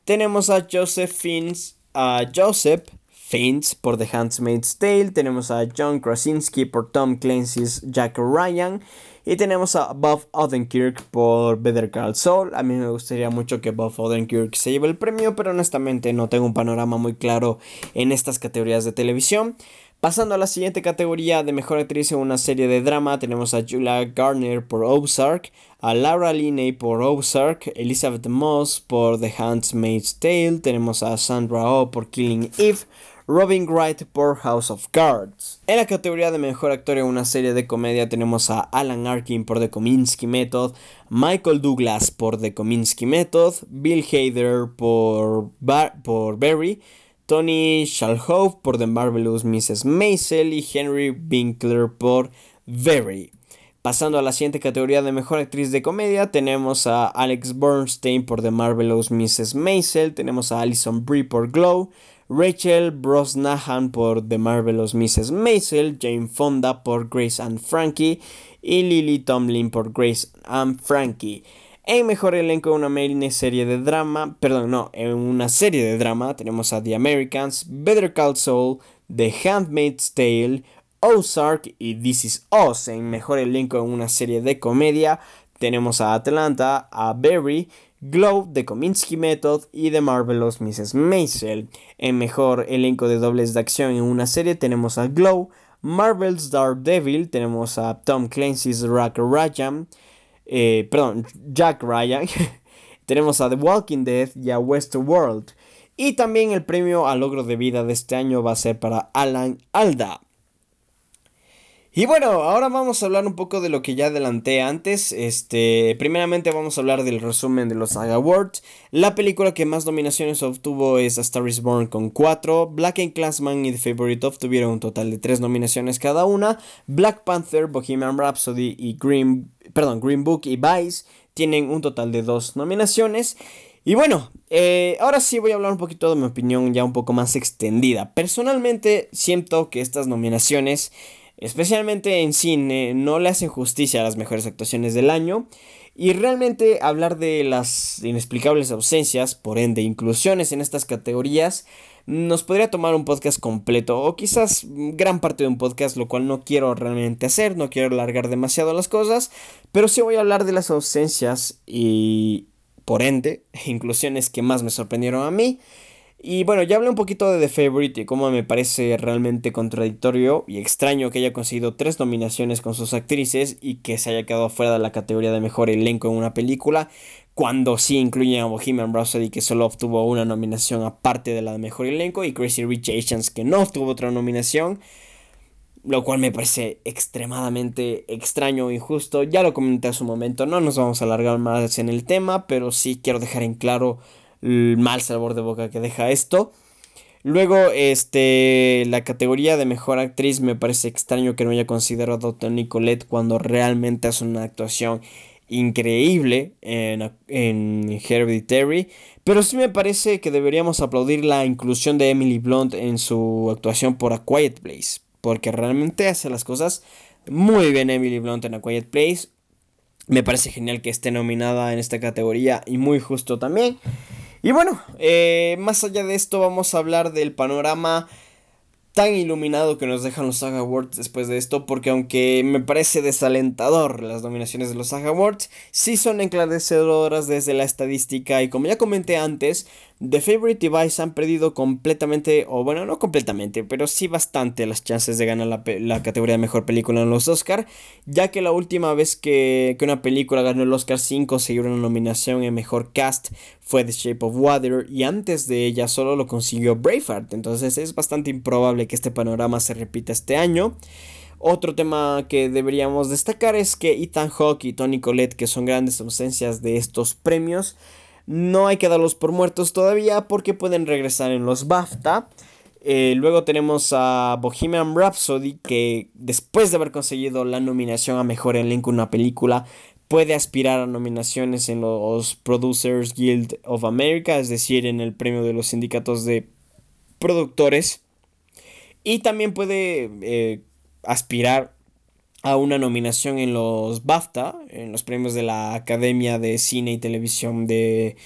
Tenemos a Joseph Fiennes, a Joseph Fiennes por The Handmaid's Tale. Tenemos a John Krasinski por Tom Clancy's Jack Ryan. Y tenemos a Bob Odenkirk por Better Call Saul. A mí me gustaría mucho que Bob Odenkirk se lleve el premio, pero honestamente no tengo un panorama muy claro en estas categorías de televisión. Pasando a la siguiente categoría de mejor actriz en una serie de drama, tenemos a Julia Garner por Ozark, a Laura Linney por Ozark, Elizabeth Moss por The Handmaid's Tale, tenemos a Sandra Oh por Killing Eve, Robin Wright por House of Cards. En la categoría de mejor actor en una serie de comedia tenemos a Alan Arkin por The Kominsky Method, Michael Douglas por The Kominsky Method, Bill Hader por, Bar por Barry, Tony Shalhoub por The Marvelous missus Maisel y Henry Winkler por Barry. Pasando a la siguiente categoría de mejor actriz de comedia, tenemos a Alex Bernstein por The Marvelous missus Maisel, tenemos a Alison Brie por Glow, Rachel Brosnahan por The Marvelous missus Maisel, Jane Fonda por Grace and Frankie y Lily Tomlin por Grace and Frankie. En mejor elenco en una miniserie de drama, perdón, no, en una serie de drama tenemos a The Americans, Better Call Saul, The Handmaid's Tale, Ozark y This Is Us. En mejor elenco en una serie de comedia tenemos a Atlanta, a Barry, Glow, The Kominsky Method y The Marvelous missus Maisel. En mejor elenco de dobles de acción en una serie tenemos a Glow, Marvel's Daredevil, tenemos a Tom Clancy's Jack Ryan, eh, perdón, Jack Ryan, tenemos a The Walking Dead y a Westworld. Y también el premio al logro de vida de este año va a ser para Alan Alda. Y bueno, ahora vamos a hablar un poco de lo que ya adelanté antes. Este, primeramente vamos a hablar del resumen de los SAG Awards. La película que más nominaciones obtuvo es A Star Is Born con cuatro. BlacKkKlansman y The Favorite obtuvieron un total de tres nominaciones cada una. Black Panther, Bohemian Rhapsody y Green, perdón, Green Book y Vice tienen un total de dos nominaciones. Y bueno, eh, ahora sí voy a hablar un poquito de mi opinión ya un poco más extendida. Personalmente siento que estas nominaciones, especialmente en cine, no le hacen justicia a las mejores actuaciones del año. Y realmente hablar de las inexplicables ausencias, por ende inclusiones en estas categorías, nos podría tomar un podcast completo o quizás gran parte de un podcast, lo cual no quiero realmente hacer, no quiero alargar demasiado las cosas, pero sí voy a hablar de las ausencias y por ende inclusiones que más me sorprendieron a mí. Y bueno, ya hablé un poquito de The Favourite y cómo me parece realmente contradictorio y extraño que haya conseguido tres nominaciones con sus actrices y que se haya quedado fuera de la categoría de mejor elenco en una película, cuando sí incluyen a Bohemian Rhapsody, que solo obtuvo una nominación aparte de la de mejor elenco, y Crazy Rich Asians, que no obtuvo otra nominación, lo cual me parece extremadamente extraño e injusto. Ya lo comenté a su momento, no nos vamos a alargar más en el tema, pero sí quiero dejar en claro el mal sabor de boca que deja esto. Luego, este, la categoría de mejor actriz, me parece extraño que no haya considerado a Toni Collette cuando realmente hace una actuación increíble en, en Hereditary. Pero sí me parece que deberíamos aplaudir la inclusión de Emily Blunt en su actuación por A Quiet Place, porque realmente hace las cosas muy bien Emily Blunt en A Quiet Place. Me parece genial que esté nominada en esta categoría y muy justo también. Y bueno, eh, más allá de esto vamos a hablar del panorama tan iluminado que nos dejan los SAG Awards después de esto, porque aunque me parece desalentador las nominaciones de los SAG Awards, sí son enclarecedoras desde la estadística, y como ya comenté antes, The Favourite y Vice han perdido completamente, o bueno, no completamente, pero sí bastante las chances de ganar la, la categoría de mejor película en los Oscar, ya que la última vez que, que una película ganó el Oscar sin conseguir una nominación en mejor cast fue The Shape of Water, y antes de ella solo lo consiguió Braveheart. Entonces es bastante improbable que este panorama se repita este año. Otro tema que deberíamos destacar es que Ethan Hawke y Toni Collette, que son grandes ausencias de estos premios, no hay que darlos por muertos todavía porque pueden regresar en los BAFTA. Eh, luego tenemos a Bohemian Rhapsody, que después de haber conseguido la nominación a mejor elenco en una película, puede aspirar a nominaciones en los Producers Guild of America, es decir, en el premio de los sindicatos de productores. Y también puede eh, aspirar a una nominación en los BAFTA, en los premios de la Academia de Cine y Televisión de,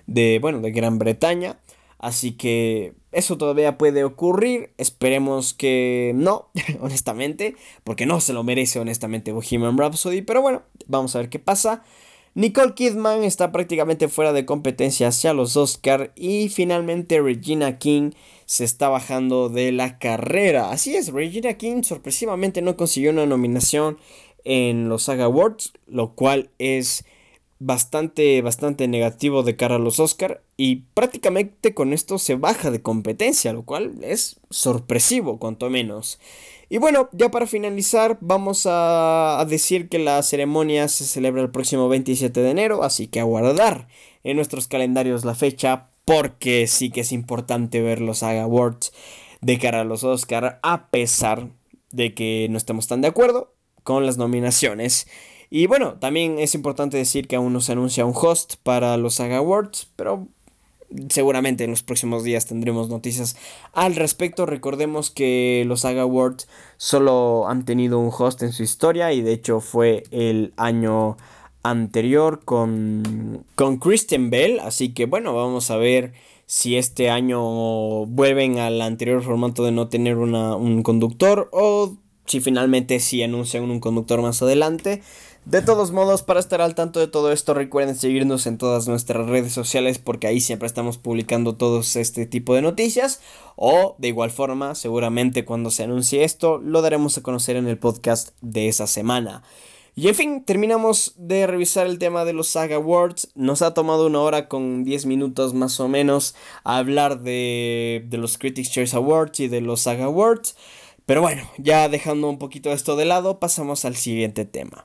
de, bueno, de Gran Bretaña. Así que eso todavía puede ocurrir. Esperemos que no, honestamente, porque no se lo merece honestamente Bohemian Rhapsody. Pero bueno, vamos a ver qué pasa. Nicole Kidman está prácticamente fuera de competencia hacia los Oscar y finalmente Regina King se está bajando de la carrera. Así es, Regina King sorpresivamente no consiguió una nominación en los SAG Awards, lo cual es bastante, bastante negativo de cara a los Oscar y prácticamente con esto se baja de competencia, lo cual es sorpresivo, cuanto menos. Y bueno, ya para finalizar, vamos a, a decir que la ceremonia se celebra el próximo veintisiete de enero, así que a guardar en nuestros calendarios la fecha, porque sí que es importante ver los SAG Awards de cara a los Oscar, a pesar de que no estemos tan de acuerdo con las nominaciones. Y bueno, también es importante decir que aún no se anuncia un host para los SAG Awards, pero seguramente en los próximos días tendremos noticias al respecto. Recordemos que los SAG Awards solo han tenido un host en su historia y de hecho fue el año anterior con, con Kristen Bell. Así que bueno, vamos a ver si este año vuelven al anterior formato de no tener una, un conductor o si finalmente sí anuncian un conductor más adelante. De todos modos, para estar al tanto de todo esto, recuerden seguirnos en todas nuestras redes sociales porque ahí siempre estamos publicando todos este tipo de noticias. O de igual forma, seguramente cuando se anuncie esto, lo daremos a conocer en el podcast de esa semana. Y en fin, terminamos de revisar el tema de los SAG Awards. Nos ha tomado una hora con diez minutos más o menos a hablar de, de los Critics' Choice Awards y de los SAG Awards. Pero bueno, ya dejando un poquito esto de lado, pasamos al siguiente tema.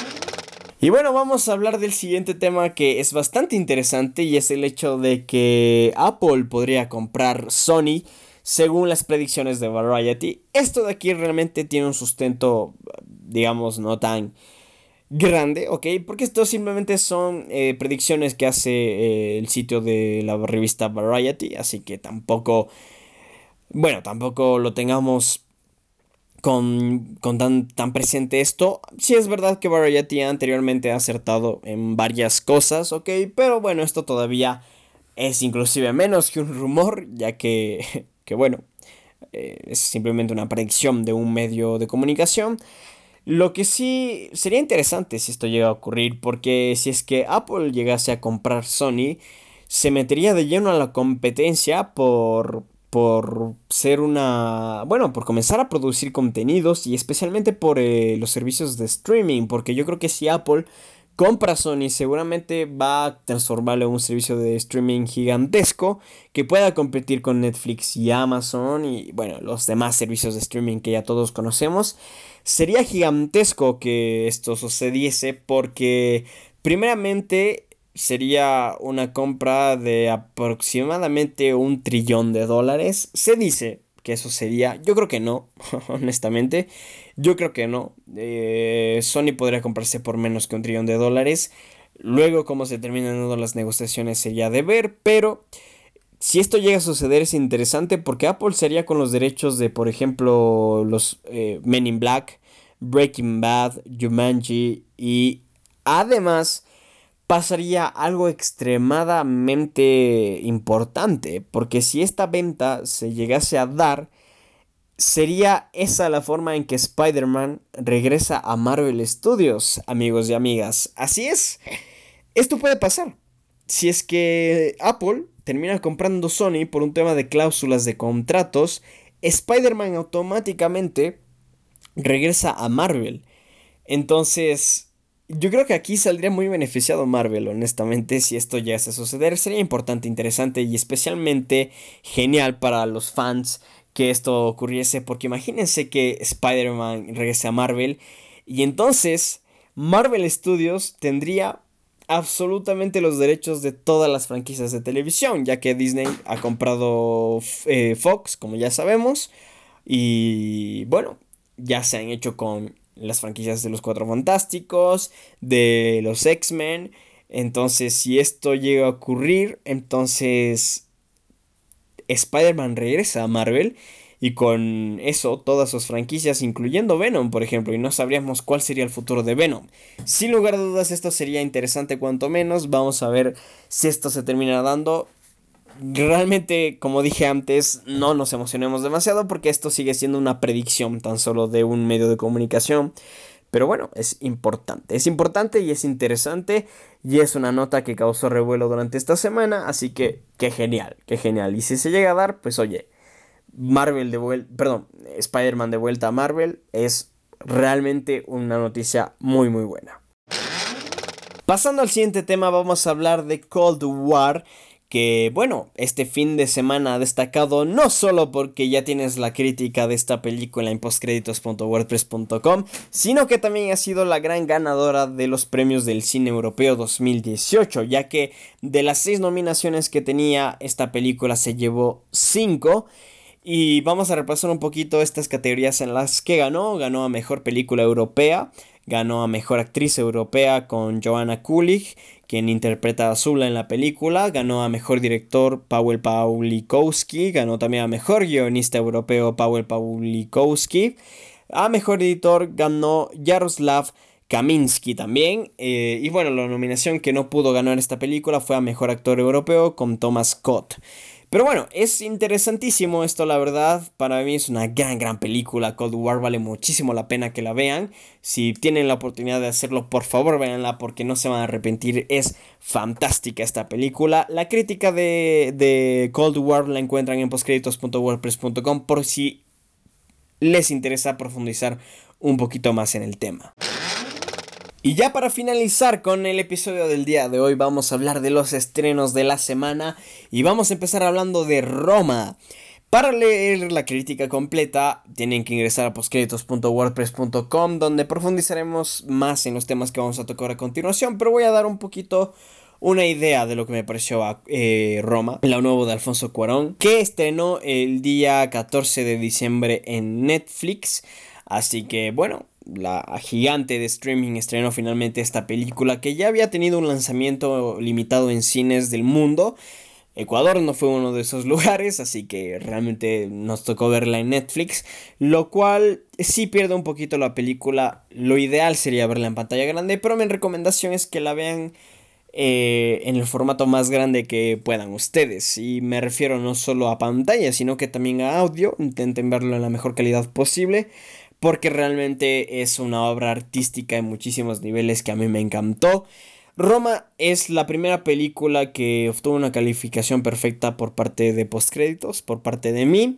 Y bueno, vamos a hablar del siguiente tema que es bastante interesante y es el hecho de que Apple podría comprar Sony según las predicciones de Variety. Esto de aquí realmente tiene un sustento, digamos, no tan grande, ¿ok? Porque esto simplemente son eh, predicciones que hace eh, el sitio de la revista Variety, así que tampoco, bueno, tampoco lo tengamos con, con tan, tan presente esto. Sí es verdad que Variety anteriormente ha acertado en varias cosas, ¿ok? Pero bueno, esto todavía es inclusive menos que un rumor, ya que, que bueno, eh, es simplemente una predicción de un medio de comunicación. Lo que sí sería interesante si esto llega a ocurrir, porque si es que Apple llegase a comprar Sony, se metería de lleno a la competencia por, por ser una, bueno, por comenzar a producir contenidos y especialmente por eh, los servicios de streaming, porque yo creo que si Apple compra Sony seguramente va a transformarlo en un servicio de streaming gigantesco que pueda competir con Netflix y Amazon y bueno, los demás servicios de streaming que ya todos conocemos. Sería gigantesco que esto sucediese porque primeramente sería una compra de aproximadamente un trillón de dólares. Se dice que eso sería, yo creo que no, honestamente, yo creo que no. Eh, Sony podría comprarse por menos que un trillón de dólares. Luego, cómo se terminan dando las negociaciones sería de ver, pero si esto llega a suceder es interesante porque Apple sería con los derechos de, por ejemplo, los eh, Men in Black, Breaking Bad, Jumanji y además pasaría algo extremadamente importante porque si esta venta se llegase a dar, sería esa la forma en que Spider-Man regresa a Marvel Studios, amigos y amigas. Así es, esto puede pasar. Si es que Apple termina comprando Sony por un tema de cláusulas de contratos, Spider-Man automáticamente regresa a Marvel. Entonces, yo creo que aquí saldría muy beneficiado Marvel, honestamente, si esto llegase a suceder. Sería importante, interesante y especialmente genial para los fans que esto ocurriese, porque imagínense que Spider-Man regrese a Marvel y entonces Marvel Studios tendría absolutamente los derechos de todas las franquicias de televisión, ya que Disney ha comprado eh, Fox, como ya sabemos, y bueno, ya se han hecho con las franquicias de los Cuatro Fantásticos, de los X-Men. Entonces, si esto llega a ocurrir, entonces Spider-Man regresa a Marvel. y con eso todas sus franquicias, incluyendo Venom, por ejemplo, y no sabríamos cuál sería el futuro de Venom. Sin lugar a dudas, esto sería interesante cuanto menos. Vamos a ver si esto se termina dando. Realmente, como dije antes, no nos emocionemos demasiado porque esto sigue siendo una predicción tan solo de un medio de comunicación. Pero bueno, es importante, es importante y es interesante y es una nota que causó revuelo durante esta semana, así que qué genial, qué genial. Y si se llega a dar, pues oye, Marvel de vuelta, perdón, Spider-Man de vuelta a Marvel es realmente una noticia muy muy buena. Pasando al siguiente tema, vamos a hablar de Cold War, que bueno, este fin de semana ha destacado no solo porque ya tienes la crítica de esta película en postcréditos punto wordpress punto com, sino que también ha sido la gran ganadora de los premios del cine europeo dos mil dieciocho, ya que de las seis nominaciones que tenía, esta película se llevó cinco. Y vamos a repasar un poquito estas categorías en las que ganó. Ganó a Mejor Película Europea, ganó a Mejor Actriz Europea con Joanna Kulig, quien interpreta a Zula en la película, ganó a Mejor Director Paweł Pawlikowski, ganó también a Mejor Guionista Europeo Paweł Pawlikowski, a Mejor Editor ganó Jaroslav Kaminski también, eh, y bueno, la nominación que no pudo ganar esta película fue a Mejor Actor Europeo con Thomas Scott. Pero bueno, es interesantísimo esto, la verdad. Para mí es una gran, gran película. Cold War vale muchísimo la pena que la vean. Si tienen la oportunidad de hacerlo, por favor véanla porque no se van a arrepentir. Es fantástica esta película. La crítica de, de Cold War la encuentran en postcréditos punto wordpress punto com por si les interesa profundizar un poquito más en el tema. Y ya para finalizar con el episodio del día de hoy, vamos a hablar de los estrenos de la semana y vamos a empezar hablando de Roma. Para leer la crítica completa tienen que ingresar a postcréditos punto wordpress punto com, donde profundizaremos más en los temas que vamos a tocar a continuación, pero voy a dar un poquito una idea de lo que me pareció a eh, Roma, la nueva de Alfonso Cuarón, que estrenó el día catorce de diciembre en Netflix. Así que bueno, la gigante de streaming estrenó finalmente esta película que ya había tenido un lanzamiento limitado en cines del mundo. Ecuador no fue uno de esos lugares, así que realmente nos tocó verla en Netflix, lo cual sí pierde un poquito la película. Lo ideal sería verla en pantalla grande, pero mi recomendación es que la vean eh, en el formato más grande que puedan ustedes. Y me refiero no solo a pantalla, sino que también a audio. Intenten verlo en la mejor calidad posible, porque realmente es una obra artística en muchísimos niveles que a mí me encantó. Roma es la primera película que obtuvo una calificación perfecta por parte de postcréditos, por parte de mí.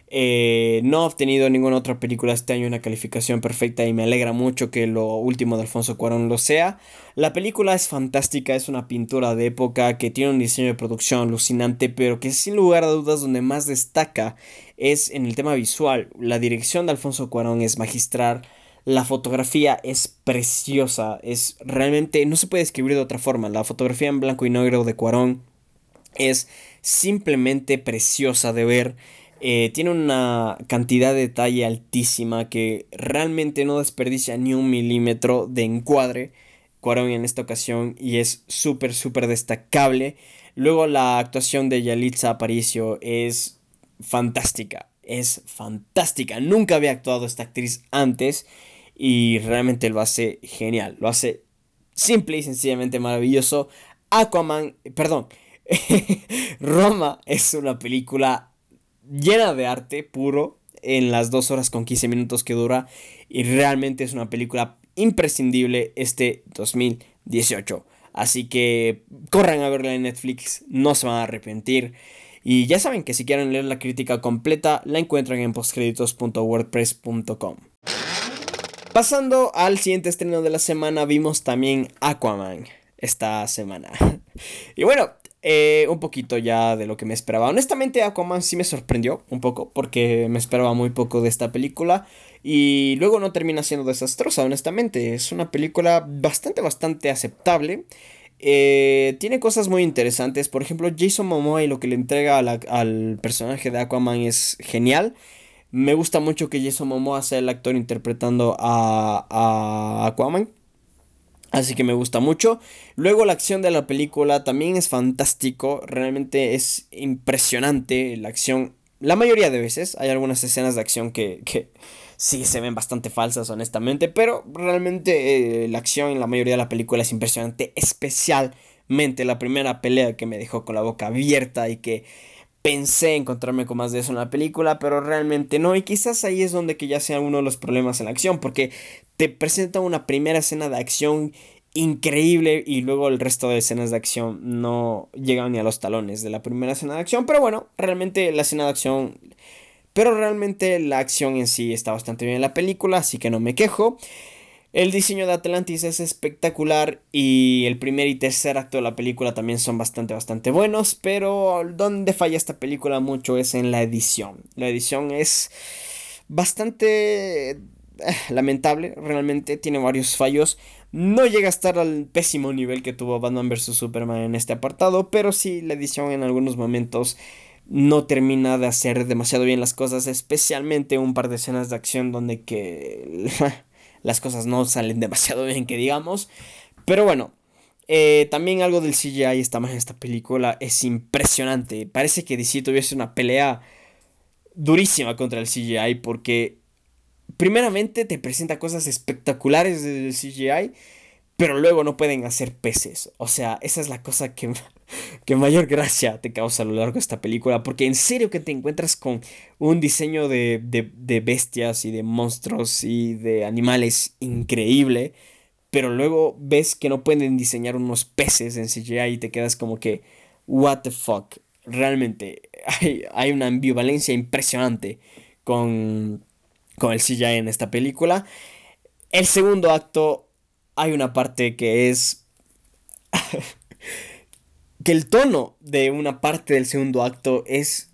Eh, no ha obtenido ninguna otra película este año una calificación perfecta y me alegra mucho que lo último de Alfonso Cuarón lo sea. La película es fantástica, es una pintura de época que tiene un diseño de producción alucinante, pero que sin lugar a dudas donde más destaca es en el tema visual. La dirección de Alfonso Cuarón es magistral, la fotografía es preciosa, es realmente, no se puede describir de otra forma. La fotografía en blanco y negro de Cuarón es simplemente preciosa de ver. Eh, tiene una cantidad de detalle altísima que realmente no desperdicia ni un milímetro de encuadre Cuarón en esta ocasión, y es súper súper destacable. Luego la actuación de Yalitza Aparicio es fantástica, es fantástica. Nunca había actuado esta actriz antes y realmente lo hace genial, lo hace simple y sencillamente maravilloso. Aquaman, perdón, Roma es una película llena de arte puro en las dos horas con quince minutos que dura, y realmente es una película imprescindible este dos mil dieciocho. Así que corran a verla en Netflix, no se van a arrepentir. Y ya saben que si quieren leer la crítica completa la encuentran en postcréditos punto wordpress punto com. Pasando al siguiente estreno de la semana, vimos también Aquaman esta semana. Y bueno, eh, un poquito ya de lo que me esperaba. Honestamente, Aquaman sí me sorprendió un poco, porque me esperaba muy poco de esta película. Y luego no termina siendo desastrosa, honestamente. Es una película bastante, bastante aceptable. Eh, tiene cosas muy interesantes. Por ejemplo, Jason Momoa y lo que le entrega a la, al personaje de Aquaman es genial. Me gusta mucho que Jason Momoa sea el actor interpretando a, a Aquaman. Así que me gusta mucho. Luego la acción de la película también es fantástico. Realmente es impresionante la acción. la mayoría de veces. Hay algunas escenas de acción que, que sí se ven bastante falsas, honestamente, pero realmente eh, la acción en la mayoría de la película es impresionante, especialmente la primera pelea que me dejó con la boca abierta y que pensé encontrarme con más de eso en la película, pero realmente no, y quizás ahí es donde que ya sea uno de los problemas en la acción, porque te presenta una primera escena de acción increíble y luego el resto de escenas de acción no llegan ni a los talones de la primera escena de acción, pero bueno, realmente la escena de acción, pero realmente la acción en sí está bastante bien en la película, así que no me quejo. El diseño de Atlantis es espectacular y el primer y tercer acto de la película también son bastante, bastante buenos, pero donde falla esta película mucho es en la edición. La edición es bastante eh, lamentable, realmente tiene varios fallos. No llega a estar al pésimo nivel que tuvo Batman versus. Superman en este apartado, pero sí la edición en algunos momentos no termina de hacer demasiado bien las cosas, especialmente un par de escenas de acción donde que las cosas no salen demasiado bien, que digamos. Pero bueno, eh, también algo del C G I está mal en esta película. Es impresionante. Parece que D C tuviese una pelea durísima contra el C G I porque primeramente te presenta cosas espectaculares del C G I, pero luego no pueden hacer peces. O sea, esa es la cosa que, que mayor gracia te causa a lo largo de esta película. Porque en serio que te encuentras con un diseño de, de, de bestias y de monstruos y de animales increíble. Pero luego ves que no pueden diseñar unos peces en C G I y te quedas como que, what the fuck. Realmente hay, hay una ambivalencia impresionante con, con el C G I en esta película. El segundo acto, hay una parte que es que el tono de una parte del segundo acto es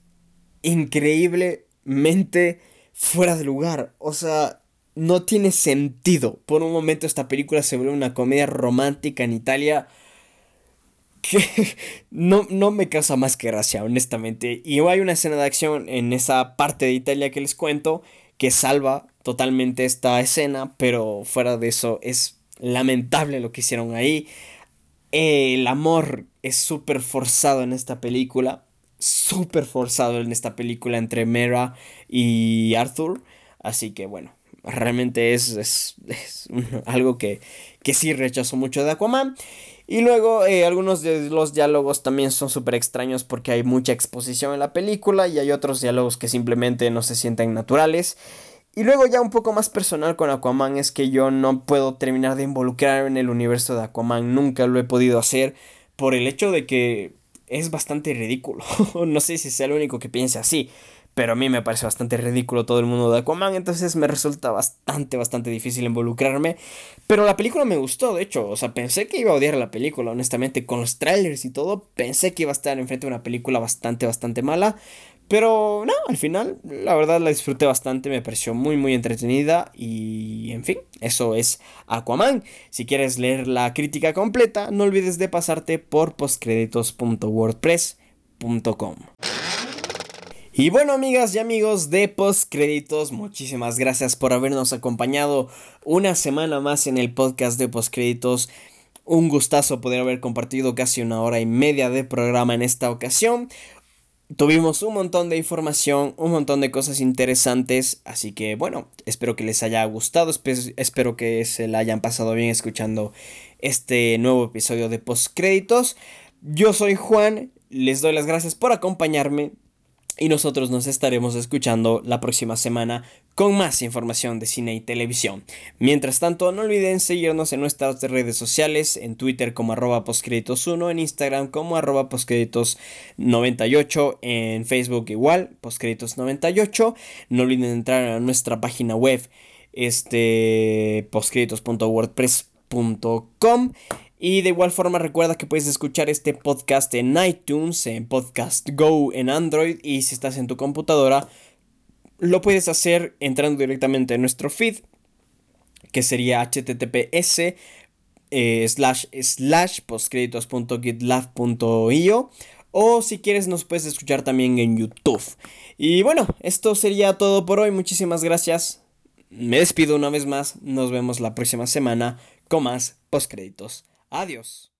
increíblemente fuera de lugar. O sea, no tiene sentido. Por un momento esta película se vuelve una comedia romántica en Italia que no, no me causa más que gracia, honestamente. Y hay una escena de acción en esa parte de Italia que les cuento que salva totalmente esta escena, pero fuera de eso es lamentable lo que hicieron ahí. El amor es súper forzado en esta película. Súper forzado en esta película entre Mera y Arthur. Así que bueno, realmente es, es, es algo que, que sí rechazo mucho de Aquaman. Y luego eh, algunos de los diálogos también son súper extraños porque hay mucha exposición en la película y hay otros diálogos que simplemente no se sienten naturales. Y luego ya un poco más personal con Aquaman es que yo no puedo terminar de involucrarme en el universo de Aquaman, nunca lo he podido hacer por el hecho de que es bastante ridículo. No sé si sea el único que piense así, pero a mí me parece bastante ridículo todo el mundo de Aquaman, entonces me resulta bastante, bastante difícil involucrarme. Pero la película me gustó, de hecho, o sea, pensé que iba a odiar la película, honestamente, con los trailers y todo, pensé que iba a estar enfrente de una película bastante, bastante mala. Pero no, al final, la verdad la disfruté bastante, me pareció muy muy entretenida y en fin, eso es Aquaman. Si quieres leer la crítica completa, no olvides de pasarte por postcréditos punto wordpress punto com. Y bueno, amigas y amigos de Postcréditos, muchísimas gracias por habernos acompañado una semana más en el podcast de Postcréditos. Un gustazo poder haber compartido casi una hora y media de programa en esta ocasión. Tuvimos un montón de información, un montón de cosas interesantes, así que bueno, espero que les haya gustado, espe- espero que se la hayan pasado bien escuchando este nuevo episodio de Postcréditos. Yo soy Juan, les doy las gracias por acompañarme y nosotros nos estaremos escuchando la próxima semana con más información de cine y televisión. Mientras tanto, no olviden seguirnos en nuestras redes sociales, en Twitter como arroba postcréditos uno, en Instagram como arroba postcréditos noventa y ocho, en Facebook igual, postcréditos noventa y ocho. No olviden entrar a nuestra página web, este, postcréditos punto wordpress punto com. Y de igual forma recuerda que puedes escuchar este podcast en iTunes, en Podcast Go, en Android, y si estás en tu computadora lo puedes hacer entrando directamente en nuestro feed, que sería https eh, slash slash postcréditos punto gitlab punto io, o si quieres nos puedes escuchar también en YouTube. Y bueno, esto sería todo por hoy, muchísimas gracias, me despido una vez más, nos vemos la próxima semana con más postcréditos. Adiós.